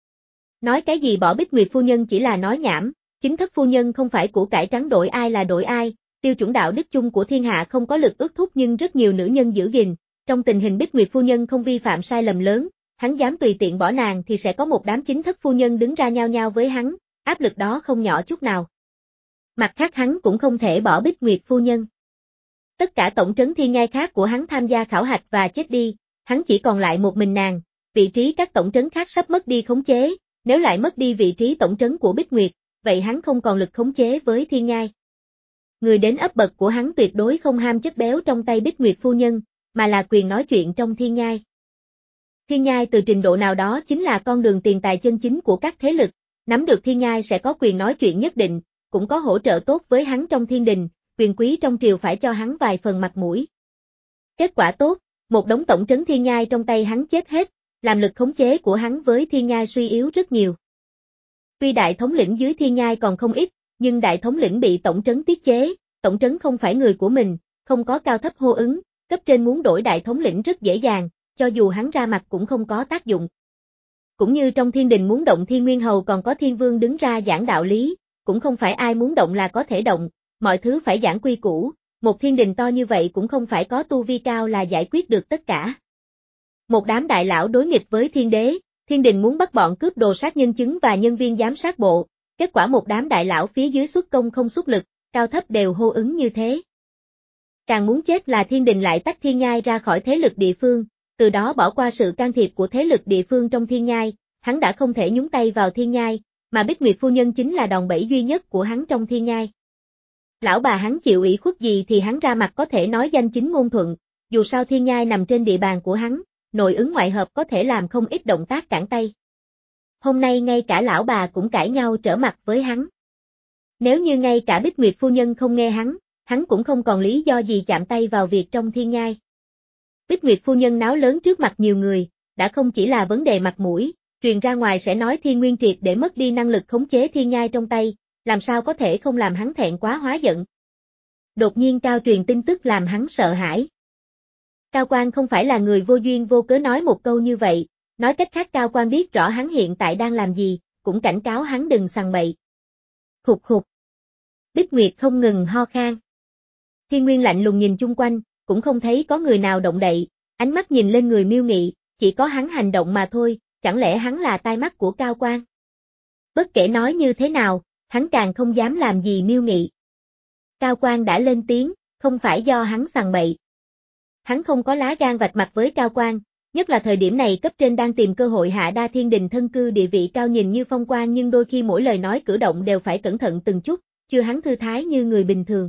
Nói cái gì bỏ Bích Nguyệt phu nhân chỉ là nói nhảm, chính thất phu nhân không phải củ cải trắng đổi ai là đổi ai, tiêu chuẩn đạo đức chung của thiên hạ không có lực ước thúc nhưng rất nhiều nữ nhân giữ gìn, trong tình hình Bích Nguyệt phu nhân không vi phạm sai lầm lớn, hắn dám tùy tiện bỏ nàng thì sẽ có một đám chính thất phu nhân đứng ra nhao nhao với hắn, áp lực đó không nhỏ chút nào. Mặt khác hắn cũng không thể bỏ Bích Nguyệt phu nhân. Tất cả tổng trấn thiên ngai khác của hắn tham gia khảo hạch và chết đi, hắn chỉ còn lại một mình nàng, vị trí các tổng trấn khác sắp mất đi khống chế, nếu lại mất đi vị trí tổng trấn của Bích Nguyệt, vậy hắn không còn lực khống chế với thiên ngai. Người đến ấp bậc của hắn tuyệt đối không ham chất béo trong tay Bích Nguyệt phu nhân, mà là quyền nói chuyện trong thiên nhai. Thiên nhai từ trình độ nào đó chính là con đường tiền tài chân chính của các thế lực, nắm được thiên nhai sẽ có quyền nói chuyện nhất định, cũng có hỗ trợ tốt với hắn trong thiên đình, quyền quý trong triều phải cho hắn vài phần mặt mũi. Kết quả tốt, một đống tổng trấn thiên nhai trong tay hắn chết hết, làm lực khống chế của hắn với thiên nhai suy yếu rất nhiều. Tuy đại thống lĩnh dưới thiên nhai còn không ít, nhưng đại thống lĩnh bị tổng trấn tiết chế, tổng trấn không phải người của mình, không có cao thấp hô ứng, cấp trên muốn đổi đại thống lĩnh rất dễ dàng, cho dù hắn ra mặt cũng không có tác dụng. Cũng như trong thiên đình muốn động thiên nguyên hầu còn có thiên vương đứng ra giảng đạo lý, cũng không phải ai muốn động là có thể động, mọi thứ phải giảng quy củ, một thiên đình to như vậy cũng không phải có tu vi cao là giải quyết được tất cả. Một đám đại lão đối nghịch với thiên đế, thiên đình muốn bắt bọn cướp đồ sát nhân chứng và nhân viên giám sát bộ, kết quả một đám đại lão phía dưới xuất công không xuất lực, cao thấp đều hô ứng như thế. Càng muốn chết là thiên đình lại tách thiên nhai ra khỏi thế lực địa phương, từ đó bỏ qua sự can thiệp của thế lực địa phương trong thiên nhai, hắn đã không thể nhúng tay vào thiên nhai, mà Bích Nguyệt phu nhân chính là đòn bẩy duy nhất của hắn trong thiên nhai. Lão bà hắn chịu ủy khuất gì thì hắn ra mặt có thể nói danh chính ngôn thuận, dù sao thiên nhai nằm trên địa bàn của hắn, nội ứng ngoại hợp có thể làm không ít động tác cản tay. Hôm nay ngay cả lão bà cũng cãi nhau trở mặt với hắn. Nếu như ngay cả Bích Nguyệt phu nhân không nghe hắn, hắn cũng không còn lý do gì chạm tay vào việc trong thiên nhai. Bích Nguyệt phu nhân náo lớn trước mặt nhiều người, đã không chỉ là vấn đề mặt mũi, truyền ra ngoài sẽ nói Thiên Nguyên triệt để mất đi năng lực khống chế thiên nhai trong tay, làm sao có thể không làm hắn thẹn quá hóa giận. Đột nhiên Cao truyền tin tức làm hắn sợ hãi. Cao Quan không phải là người vô duyên vô cớ nói một câu như vậy, nói cách khác Cao Quan biết rõ hắn hiện tại đang làm gì, cũng cảnh cáo hắn đừng sằng bậy. Khục khục. Bích Nguyệt không ngừng ho khan. Thiên Nguyên lạnh lùng nhìn chung quanh, cũng không thấy có người nào động đậy, ánh mắt nhìn lên người Miêu Nghị, chỉ có hắn hành động mà thôi, chẳng lẽ hắn là tai mắt của Cao Quan? Bất kể nói như thế nào, hắn càng không dám làm gì Miêu Nghị. Cao Quan đã lên tiếng, không phải do hắn sằng bậy. Hắn không có lá gan vạch mặt với Cao Quan, nhất là thời điểm này cấp trên đang tìm cơ hội hạ đa thiên đình thân cư địa vị cao nhìn như phong quan nhưng đôi khi mỗi lời nói cử động đều phải cẩn thận từng chút, chưa hắn thư thái như người bình thường.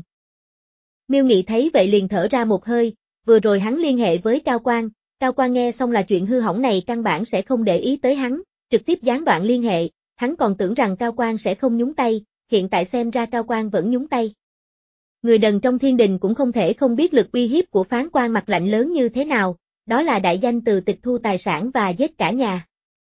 Miêu Nghị thấy vậy liền thở ra một hơi, vừa rồi hắn liên hệ với Cao Quan, Cao Quan nghe xong là chuyện hư hỏng này căn bản sẽ không để ý tới hắn, trực tiếp gián đoạn liên hệ, hắn còn tưởng rằng Cao Quan sẽ không nhúng tay, hiện tại xem ra Cao Quan vẫn nhúng tay. Người đần trong thiên đình cũng không thể không biết lực uy hiếp của phán quan mặt lạnh lớn như thế nào, đó là đại danh từ tịch thu tài sản và giết cả nhà.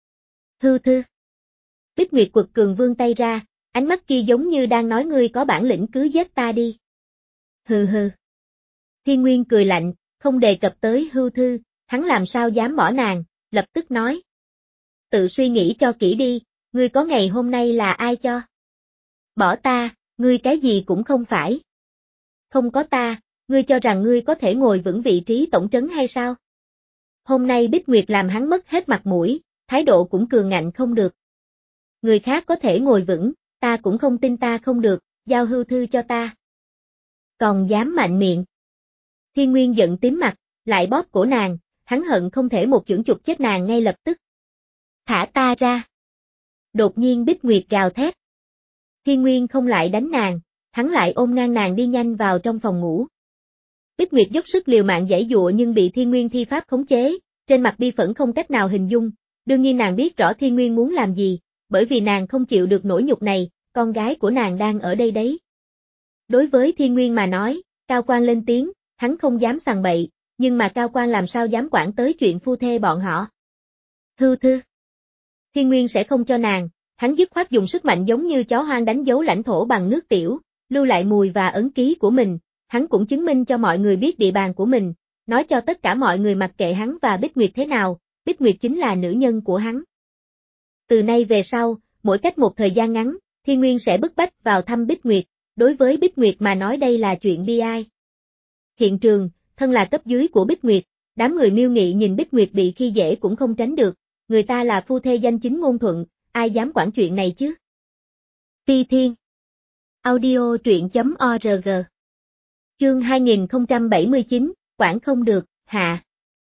Hư thư. Bích Nguyệt quật cường vươn tay ra, ánh mắt kia giống như đang nói ngươi có bản lĩnh cứ giết ta đi. Hừ hừ. Thiên Nguyên cười lạnh, không đề cập tới hư thư, hắn làm sao dám bỏ nàng, lập tức nói. Tự suy nghĩ cho kỹ đi, ngươi có ngày hôm nay là ai cho? Bỏ ta, ngươi cái gì cũng không phải. Không có ta, ngươi cho rằng ngươi có thể ngồi vững vị trí tổng trấn hay sao? Hôm nay Bích Nguyệt làm hắn mất hết mặt mũi, thái độ cũng cường ngạnh không được. Người khác có thể ngồi vững, ta cũng không tin ta không được, giao hư thư cho ta. Còn dám mạnh miệng. Thiên Nguyên giận tím mặt, lại bóp cổ nàng, hắn hận không thể một chưởng chụp chết nàng ngay lập tức. Thả ta ra. Đột nhiên Bích Nguyệt gào thét. Thiên Nguyên không lại đánh nàng, hắn lại ôm ngang nàng đi nhanh vào trong phòng ngủ. Bích Nguyệt dốc sức liều mạng giãy giụa nhưng bị Thiên Nguyên thi pháp khống chế, trên mặt bi phẫn không cách nào hình dung, đương nhiên nàng biết rõ Thiên Nguyên muốn làm gì, bởi vì nàng không chịu được nỗi nhục này, con gái của nàng đang ở đây đấy. Đối với Thiên Nguyên mà nói, Cao Quan lên tiếng, hắn không dám sằng bậy, nhưng mà Cao Quan làm sao dám quản tới chuyện phu thê bọn họ. Hư thư. Thiên Nguyên sẽ không cho nàng, hắn dứt khoát dùng sức mạnh giống như chó hoang đánh dấu lãnh thổ bằng nước tiểu, lưu lại mùi và ấn ký của mình, hắn cũng chứng minh cho mọi người biết địa bàn của mình, nói cho tất cả mọi người mặc kệ hắn và Bích Nguyệt thế nào, Bích Nguyệt chính là nữ nhân của hắn. Từ nay về sau, mỗi cách một thời gian ngắn, Thiên Nguyên sẽ bức bách vào thăm Bích Nguyệt, đối với Bích Nguyệt mà nói đây là chuyện bi ai. Hiện trường, thân là cấp dưới của Bích Nguyệt, đám người Miêu Nghị nhìn Bích Nguyệt bị khi dễ cũng không tránh được, người ta là phu thê danh chính ngôn thuận, ai dám quản chuyện này chứ? Phi Thiên. Audio truyện.org. Chương hai nghìn không trăm bảy mươi chín, quản không được, hạ.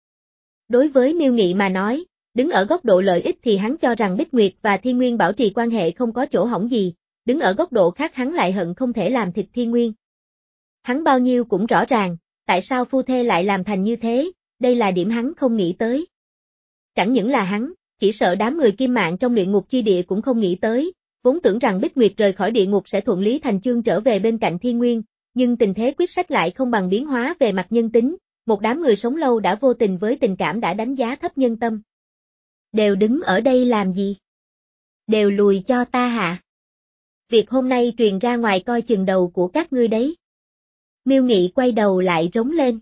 Đối với Miêu Nghị mà nói, đứng ở góc độ lợi ích thì hắn cho rằng Bích Nguyệt và Thiên Nguyên bảo trì quan hệ không có chỗ hỏng gì, đứng ở góc độ khác hắn lại hận không thể làm thịt Thiên Nguyên. Hắn bao nhiêu cũng rõ ràng, tại sao phu thê lại làm thành như thế, đây là điểm hắn không nghĩ tới. Chẳng những là hắn, chỉ sợ đám người Kim Mạng trong luyện ngục chi địa cũng không nghĩ tới, vốn tưởng rằng Bích Nguyệt rời khỏi địa ngục sẽ thuận lý thành chương trở về bên cạnh Thiên Nguyên, nhưng tình thế quyết sách lại không bằng biến hóa về mặt nhân tính, một đám người sống lâu đã vô tình với tình cảm đã đánh giá thấp nhân tâm. Đều đứng ở đây làm gì? Đều lùi cho ta hạ. Việc hôm nay truyền ra ngoài coi chừng đầu của các ngươi đấy. Miêu Nghị quay đầu lại rống lên.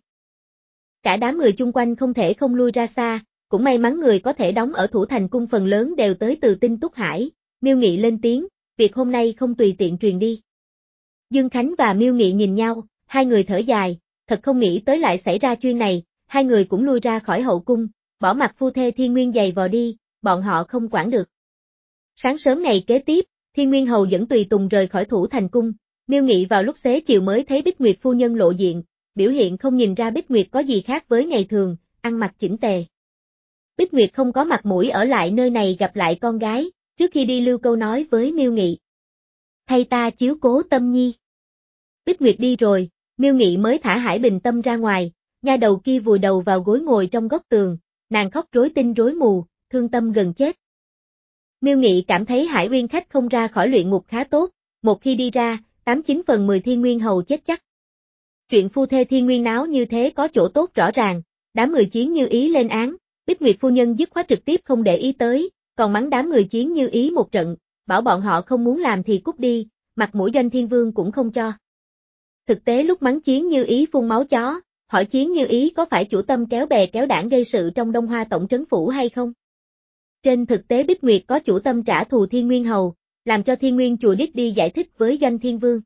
Cả đám người chung quanh không thể không lui ra xa, cũng may mắn người có thể đóng ở Thủ Thành Cung phần lớn đều tới từ Tinh Túc Hải. Miêu Nghị lên tiếng, việc hôm nay không tùy tiện truyền đi. Dương Khánh và Miêu Nghị nhìn nhau, hai người thở dài, thật không nghĩ tới lại xảy ra chuyện này, hai người cũng lui ra khỏi hậu cung, bỏ mặt phu thê Thiên Nguyên giày vò đi, bọn họ không quản được. Sáng sớm ngày kế tiếp, Thiên Nguyên Hầu dẫn tùy tùng rời khỏi Thủ Thành Cung, Miêu Nghị vào lúc xế chiều mới thấy Bích Nguyệt phu nhân lộ diện, biểu hiện không nhìn ra Bích Nguyệt có gì khác với ngày thường, ăn mặc chỉnh tề. Bích Nguyệt không có mặt mũi ở lại nơi này gặp lại con gái, trước khi đi lưu câu nói với Miêu Nghị. Thay ta chiếu cố Tâm Nhi. Bích Nguyệt đi rồi, Miêu Nghị mới thả Hải Bình Tâm ra ngoài, nha đầu kia vùi đầu vào gối ngồi trong góc tường, nàng khóc rối tinh rối mù, thương tâm gần chết. Miêu Nghị cảm thấy Hải Uyên khách không ra khỏi luyện ngục khá tốt, một khi đi ra, tám chín phần mười Thiên Nguyên Hầu chết chắc. Chuyện phu thê Thiên Nguyên náo như thế có chỗ tốt rõ ràng, đám người Chiến Như Ý lên án, Bích Nguyệt phu nhân dứt khoát trực tiếp không để ý tới, còn mắng đám người Chiến Như Ý một trận, bảo bọn họ không muốn làm thì cút đi, mặt mũi Doanh Thiên Vương cũng không cho. Thực tế lúc mắng Chiến Như Ý phun máu chó, hỏi Chiến Như Ý có phải chủ tâm kéo bè kéo đảng gây sự trong Đông Hoa tổng trấn phủ hay không? Trên thực tế Bích Nguyệt có chủ tâm trả thù Thiên Nguyên Hầu, làm cho Thiên Nguyên chùa đít đi giải thích với Doanh Thiên Vương.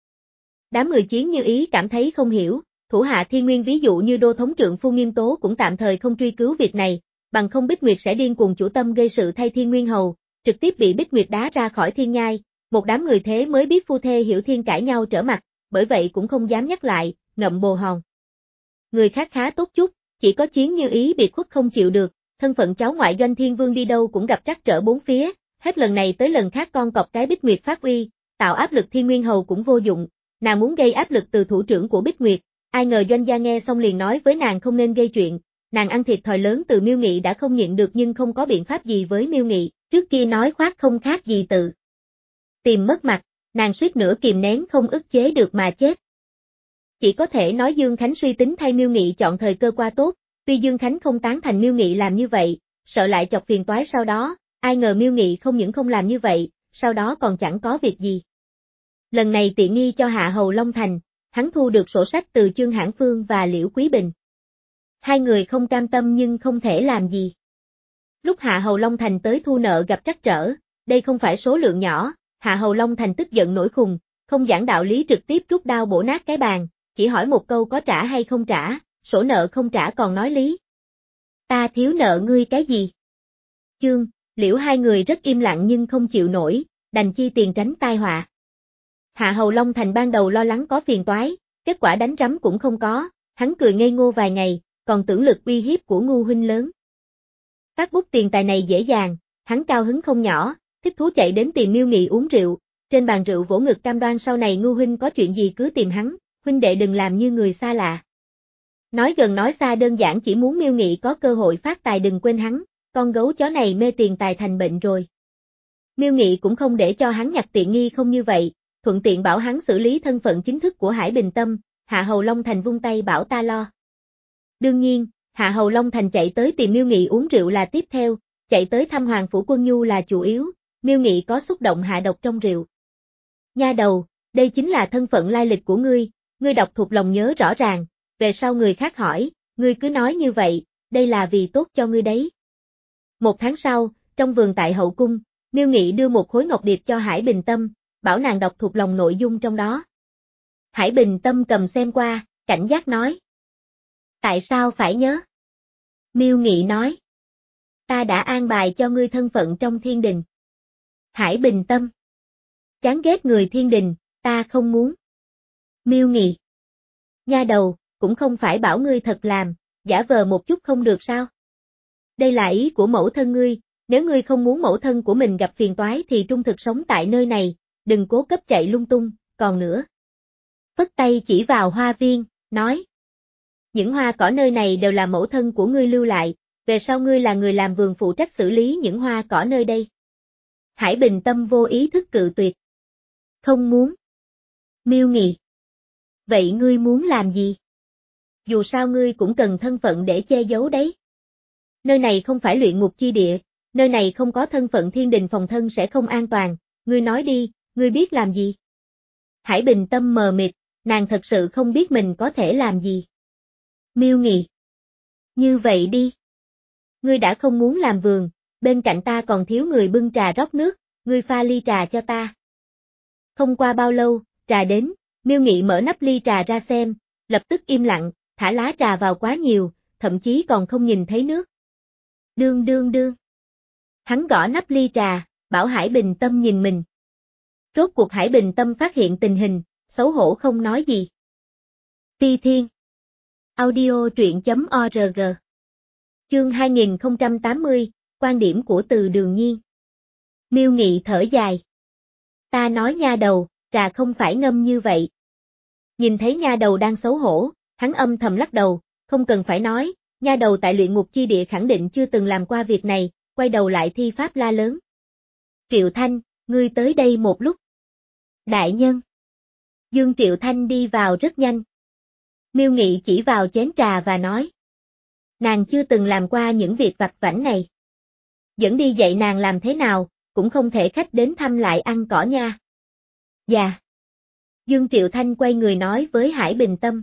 Đám người Chiến Như Ý cảm thấy không hiểu, thủ hạ Thiên Nguyên ví dụ như đô thống trượng Phu Nghiêm Tố cũng tạm thời không truy cứu việc này, bằng không Bích Nguyệt sẽ điên cuồng chủ tâm gây sự thay Thiên Nguyên Hầu, trực tiếp bị Bích Nguyệt đá ra khỏi thiên nhai, một đám người thế mới biết phu thê Hiểu Thiên cãi nhau trở mặt, bởi vậy cũng không dám nhắc lại, ngậm bồ hòn. Người khác khá tốt chút, chỉ có Chiến Như Ý bị khuất không chịu được, thân phận cháu ngoại Doanh Thiên Vương đi đâu cũng gặp trắc trở bốn phía, hết lần này tới lần khác con cọp cái Bích Nguyệt phát uy, tạo áp lực Thiên Nguyên Hầu cũng vô dụng, nàng muốn gây áp lực từ thủ trưởng của Bích Nguyệt, ai ngờ Doanh gia nghe xong liền nói với nàng không nên gây chuyện, nàng ăn thiệt thòi lớn từ Miêu Nghị đã không nhịn được nhưng không có biện pháp gì với Miêu Nghị, trước kia nói khoác không khác gì tự tìm mất mặt, nàng suýt nữa kìm nén không ức chế được mà chết. Chỉ có thể nói Dương Khánh suy tính thay Miêu Nghị chọn thời cơ qua tốt, tuy Dương Khánh không tán thành Miêu Nghị làm như vậy, sợ lại chọc phiền toái sau đó, ai ngờ Miêu Nghị không những không làm như vậy, sau đó còn chẳng có việc gì. Lần này tiện nghi cho Hạ Hầu Long Thành, hắn thu được sổ sách từ Chương Hãn Phương và Liễu Quý Bình. Hai người không cam tâm nhưng không thể làm gì. Lúc Hạ Hầu Long Thành tới thu nợ gặp trắc trở, đây không phải số lượng nhỏ, Hạ Hầu Long Thành tức giận nổi khùng, không giảng đạo lý trực tiếp rút đao bổ nát cái bàn, chỉ hỏi một câu có trả hay không trả, sổ nợ không trả còn nói lý. Ta thiếu nợ ngươi cái gì? Chương, Liễu hai người rất im lặng nhưng không chịu nổi, đành chi tiền tránh tai họa. Hạ Hầu Long Thành ban đầu lo lắng có phiền toái, kết quả đánh rắm cũng không có, hắn cười ngây ngô vài ngày, còn tưởng lực uy hiếp của Ngưu huynh lớn. Các bút tiền tài này dễ dàng, hắn cao hứng không nhỏ, thích thú chạy đến tìm Miêu Nghị uống rượu, trên bàn rượu vỗ ngực cam đoan sau này Ngưu huynh có chuyện gì cứ tìm hắn, huynh đệ đừng làm như người xa lạ. Nói gần nói xa đơn giản chỉ muốn Miêu Nghị có cơ hội phát tài đừng quên hắn, con gấu chó này mê tiền tài thành bệnh rồi. Miêu Nghị cũng không để cho hắn nhặt tiện nghi không như vậy, thuận tiện bảo hắn xử lý thân phận chính thức của Hải Bình Tâm, Hạ Hầu Long Thành vung tay bảo ta lo. Đương nhiên, Hạ Hầu Long Thành chạy tới tìm Miêu Nghị uống rượu là tiếp theo, chạy tới thăm Hoàng Phủ Quân Nhu là chủ yếu, Miêu Nghị có xúc động hạ độc trong rượu. Nha đầu, đây chính là thân phận lai lịch của ngươi, ngươi đọc thuộc lòng nhớ rõ ràng, về sau người khác hỏi, ngươi cứ nói như vậy, đây là vì tốt cho ngươi đấy. Một tháng sau, trong vườn tại hậu cung, Miêu Nghị đưa một khối ngọc điệp cho Hải Bình Tâm, bảo nàng đọc thuộc lòng nội dung trong đó. Hải Bình Tâm cầm xem qua, cảnh giác nói. Tại sao phải nhớ? Miêu Nghị nói. Ta đã an bài cho ngươi thân phận trong thiên đình. Hải Bình Tâm. Chán ghét người thiên đình, ta không muốn. Miêu Nghị. Nha đầu, cũng không phải bảo ngươi thật làm, giả vờ một chút không được sao? Đây là ý của mẫu thân ngươi, nếu ngươi không muốn mẫu thân của mình gặp phiền toái thì trung thực sống tại nơi này, đừng cố cấp chạy lung tung, còn nữa. Phất tay chỉ vào hoa viên, nói. Những hoa cỏ nơi này đều là mẫu thân của ngươi lưu lại, về sau ngươi là người làm vườn phụ trách xử lý những hoa cỏ nơi đây. Hải Bình Tâm vô ý thức cự tuyệt. Không muốn. Miêu Nghị. Vậy ngươi muốn làm gì? Dù sao ngươi cũng cần thân phận để che giấu đấy. Nơi này không phải luyện ngục chi địa, nơi này không có thân phận thiên đình phòng thân sẽ không an toàn, ngươi nói đi, ngươi biết làm gì? Hải Bình Tâm mờ mịt, nàng thật sự không biết mình có thể làm gì. Miêu Nghị. Như vậy đi. Ngươi đã không muốn làm vườn, bên cạnh ta còn thiếu người bưng trà rót nước, ngươi pha ly trà cho ta. Không qua bao lâu, trà đến, Miêu Nghị mở nắp ly trà ra xem, lập tức im lặng, thả lá trà vào quá nhiều, thậm chí còn không nhìn thấy nước. Đương đương đương. Hắn gõ nắp ly trà, bảo Hải Bình Tâm nhìn mình. Rốt cuộc Hải Bình Tâm phát hiện tình hình, xấu hổ không nói gì. Phi Thiên. Audio truyện chấm org. Chương hai nghìn không trăm tám mươi, quan điểm của Từ Đường Nhiên. Miêu Nghị thở dài. Ta nói nha đầu, trà không phải ngâm như vậy. Nhìn thấy nha đầu đang xấu hổ, hắn âm thầm lắc đầu, không cần phải nói, nha đầu tại luyện ngục chi địa khẳng định chưa từng làm qua việc này, quay đầu lại thi pháp la lớn. Triệu Thanh, ngươi tới đây một lúc. Đại nhân. Dương Triệu Thanh đi vào rất nhanh. Miêu Nghị chỉ vào chén trà và nói. Nàng chưa từng làm qua những việc vặt vãnh này. Dẫn đi dạy nàng làm thế nào, cũng không thể khách đến thăm lại ăn cỏ nha. Dạ. Dương Triệu Thanh quay người nói với Hải Bình Tâm.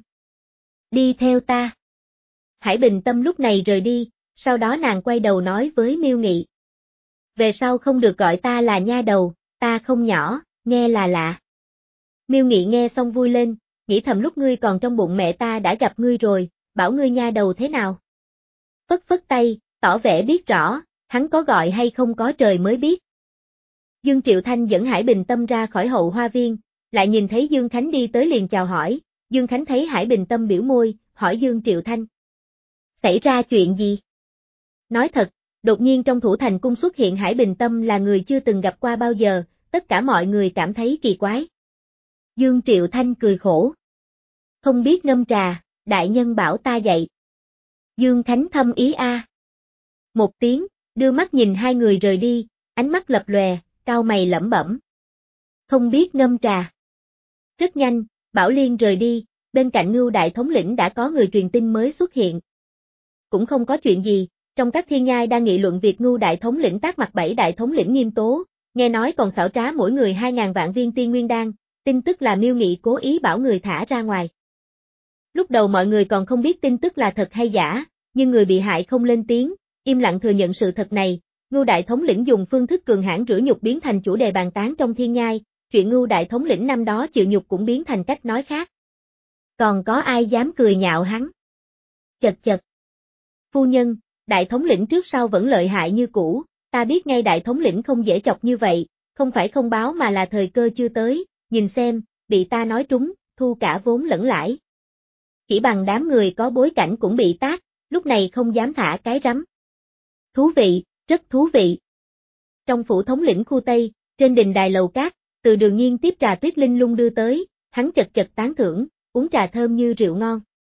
Đi theo ta. Hải Bình Tâm lúc này rời đi, sau đó nàng quay đầu nói với Miêu Nghị. Về sau không được gọi ta là nha đầu, ta không nhỏ, nghe là lạ. Miêu Nghị nghe xong vui lên, nghĩ thầm lúc ngươi còn trong bụng mẹ ta đã gặp ngươi rồi, bảo ngươi nha đầu thế nào. Phất phất tay, tỏ vẻ biết rõ, hắn có gọi hay không có trời mới biết. Dương Triệu Thanh dẫn Hải Bình Tâm ra khỏi hậu hoa viên, lại nhìn thấy Dương Khánh đi tới liền chào hỏi, Dương Khánh thấy Hải Bình Tâm biểu môi, hỏi Dương Triệu Thanh. Xảy ra chuyện gì? Nói thật, đột nhiên trong thủ thành cung xuất hiện Hải Bình Tâm là người chưa từng gặp qua bao giờ, tất cả mọi người cảm thấy kỳ quái. Dương Triệu Thanh cười khổ. Không biết ngâm trà, đại nhân bảo ta dạy. Dương Khánh thâm ý a. Một tiếng, đưa mắt nhìn hai người rời đi, ánh mắt lập lòe, cau mày lẩm bẩm. Không biết ngâm trà. Rất nhanh, Bảo Liên rời đi, bên cạnh Ngưu Đại thống lĩnh đã có người truyền tin mới xuất hiện. Cũng không có chuyện gì, trong các thiên nhai đang nghị luận việc Ngưu Đại thống lĩnh tác mặt bảy đại thống lĩnh Nghiêm Tố, nghe nói còn xảo trá mỗi người hai ngàn vạn viên tiên nguyên đan, tin tức là Miêu Nghị cố ý bảo người thả ra ngoài. Lúc đầu mọi người còn không biết tin tức là thật hay giả, nhưng người bị hại không lên tiếng, im lặng thừa nhận sự thật này. Ngưu Đại thống lĩnh dùng phương thức cường hãn rửa nhục biến thành chủ đề bàn tán trong thiên nhai, chuyện Ngưu Đại thống lĩnh năm đó chịu nhục cũng biến thành cách nói khác. Còn có ai dám cười nhạo hắn? Chật chật. Phu nhân, đại thống lĩnh trước sau vẫn lợi hại như cũ, ta biết ngay đại thống lĩnh không dễ chọc như vậy, không phải không báo mà là thời cơ chưa tới, nhìn xem, bị ta nói trúng, thu cả vốn lẫn lãi. Chỉ bằng đám người có bối cảnh cũng bị tát, lúc này không dám thả cái rắm. Thú vị, rất thú vị. Trong phủ thống lĩnh khu Tây, trên đình đài lầu cát, Từ Đường Nhiên tiếp trà Tuyết Linh Lung đưa tới, hắn chật chật tán thưởng, uống trà thơm như rượu ngon.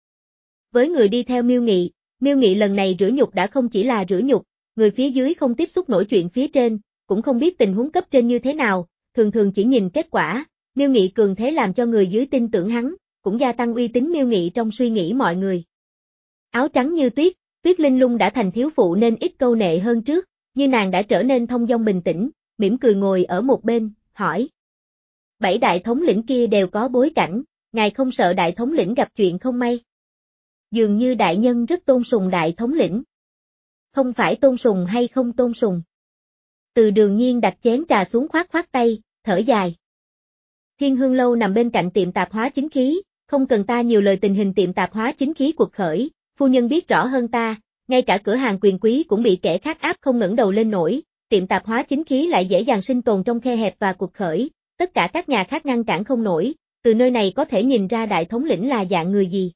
Với người đi theo Miêu Nghị, Miêu Nghị lần này rửa nhục đã không chỉ là rửa nhục, người phía dưới không tiếp xúc nổi chuyện phía trên, cũng không biết tình huống cấp trên như thế nào, thường thường chỉ nhìn kết quả, Miêu Nghị cường thế làm cho người dưới tin tưởng hắn, cũng gia tăng uy tín Miêu Nghị trong suy nghĩ mọi người. Áo trắng như tuyết, Tuyết Linh Lung đã thành thiếu phụ nên ít câu nệ hơn trước, như nàng đã trở nên thông dong bình tĩnh, mỉm cười ngồi ở một bên, hỏi. Bảy đại thống lĩnh kia đều có bối cảnh, ngài không sợ đại thống lĩnh gặp chuyện không may? Dường như đại nhân rất tôn sùng đại thống lĩnh. Không phải tôn sùng hay không tôn sùng. Từ Đường Nhiên đặt chén trà xuống khoát khoát tay, thở dài. Thiên Hương Lâu nằm bên cạnh tiệm tạp hóa chính khí, không cần ta nhiều lời tình hình tiệm tạp hóa chính khí cuộc khởi, phu nhân biết rõ hơn ta, ngay cả cửa hàng quyền quý cũng bị kẻ khác áp không ngẩng đầu lên nổi, tiệm tạp hóa chính khí lại dễ dàng sinh tồn trong khe hẹp và cuộc khởi, tất cả các nhà khác ngăn cản không nổi, từ nơi này có thể nhìn ra đại thống lĩnh là dạng người gì.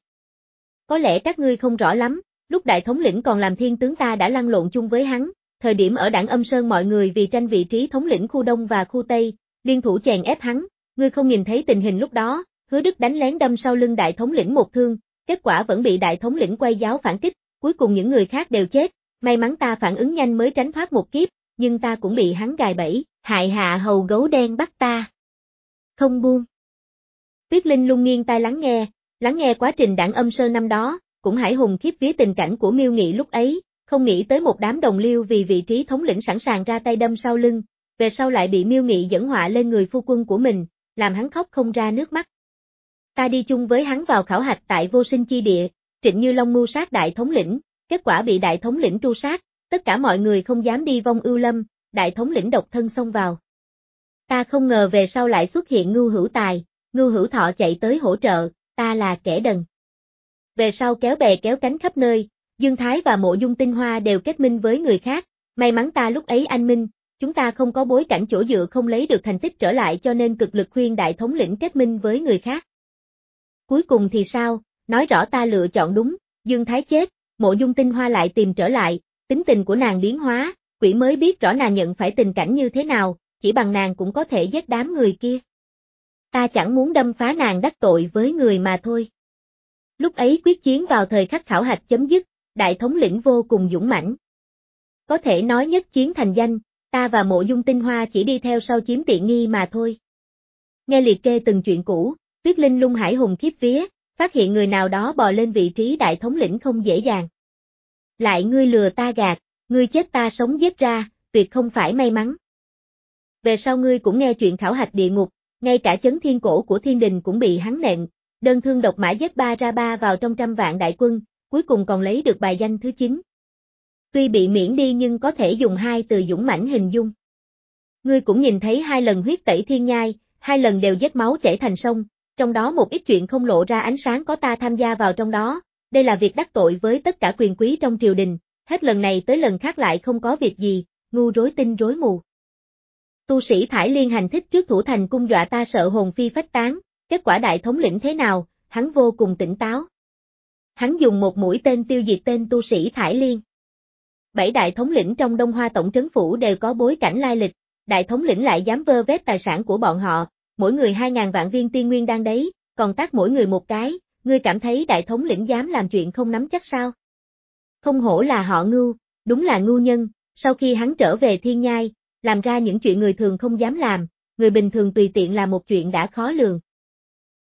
Có lẽ các ngươi không rõ lắm, lúc đại thống lĩnh còn làm thiên tướng ta đã lăn lộn chung với hắn, thời điểm ở Đảng Âm Sơn mọi người vì tranh vị trí thống lĩnh khu Đông và khu Tây, liên thủ chèn ép hắn, ngươi không nhìn thấy tình hình lúc đó, Hứa Đức đánh lén đâm sau lưng đại thống lĩnh một thương, kết quả vẫn bị đại thống lĩnh quay giáo phản kích, cuối cùng những người khác đều chết, may mắn ta phản ứng nhanh mới tránh thoát một kiếp, nhưng ta cũng bị hắn gài bẫy, hại hạ hầu gấu đen bắt ta. Không buông. Tuyết Linh Lung nghiêng tai lắng nghe, lắng nghe quá trình Đảng Âm Sơn năm đó, cũng hãi hùng khiếp vía tình cảnh của Miêu Nghị lúc ấy, không nghĩ tới một đám đồng liêu vì vị trí thống lĩnh sẵn sàng ra tay đâm sau lưng, về sau lại bị Miêu Nghị dẫn họa lên người phu quân của mình, làm hắn khóc không ra nước mắt. Ta đi chung với hắn vào khảo hạch tại Vô Sinh Chi Địa, Trịnh Như Long mưu sát đại thống lĩnh, kết quả bị đại thống lĩnh tru sát, tất cả mọi người không dám đi vong ưu lâm, đại thống lĩnh độc thân xông vào. Ta không ngờ về sau lại xuất hiện Ngưu Hữu Tài, Ngưu Hữu Thọ chạy tới hỗ trợ, ta là kẻ đần. Về sau kéo bè kéo cánh khắp nơi, Dương Thái và Mộ Dung Tinh Hoa đều kết minh với người khác, may mắn ta lúc ấy anh minh, chúng ta không có bối cảnh chỗ dựa không lấy được thành tích trở lại cho nên cực lực khuyên đại thống lĩnh kết minh với người khác. Cuối cùng thì sao, nói rõ ta lựa chọn đúng, Dương Thái chết, Mộ Dung Tinh Hoa lại tìm trở lại, tính tình của nàng biến hóa, quỷ mới biết rõ nàng nhận phải tình cảnh như thế nào, chỉ bằng nàng cũng có thể giết đám người kia. Ta chẳng muốn đâm phá nàng đắc tội với người mà thôi. Lúc ấy quyết chiến vào thời khắc khảo hạch chấm dứt, đại thống lĩnh vô cùng dũng mãnh. Có thể nói nhất chiến thành danh, ta và Mộ Dung Tinh Hoa chỉ đi theo sau chiếm tiện nghi mà thôi. Nghe liệt kê từng chuyện cũ, Tuyết Linh Lung hải hùng khiếp vía, phát hiện người nào đó bò lên vị trí đại thống lĩnh không dễ dàng. Lại ngươi lừa ta gạt, ngươi chết ta sống giết ra, tuyệt không phải may mắn. Về sau ngươi cũng nghe chuyện khảo hạch địa ngục, ngay cả chấn thiên cổ của thiên đình cũng bị hắn nện, đơn thương độc mã giết ba ra ba vào trong trăm vạn đại quân, cuối cùng còn lấy được bài danh thứ chín. Tuy bị miễn đi nhưng có thể dùng hai từ dũng mãnh hình dung. Ngươi cũng nhìn thấy hai lần huyết tẩy thiên nhai, hai lần đều vết máu chảy thành sông, trong đó một ít chuyện không lộ ra ánh sáng có ta tham gia vào trong đó, đây là việc đắc tội với tất cả quyền quý trong triều đình, hết lần này tới lần khác lại không có việc gì, ngu rối tinh rối mù. Tu sĩ Thải Liên hành thích trước thủ thành cung dọa ta sợ hồn phi phách tán, kết quả đại thống lĩnh thế nào, hắn vô cùng tỉnh táo. Hắn dùng một mũi tên tiêu diệt tên tu sĩ Thải Liên. Bảy đại thống lĩnh trong Đông Hoa tổng trấn phủ đều có bối cảnh lai lịch, đại thống lĩnh lại dám vơ vét tài sản của bọn họ, mỗi người hai ngàn vạn viên tiên nguyên đang đấy, còn tác mỗi người một cái, ngươi cảm thấy đại thống lĩnh dám làm chuyện không nắm chắc sao? Không hổ là họ Ngưu, đúng là ngu nhân, sau khi hắn trở về thiên nhai, làm ra những chuyện người thường không dám làm, người bình thường tùy tiện làm một chuyện đã khó lường,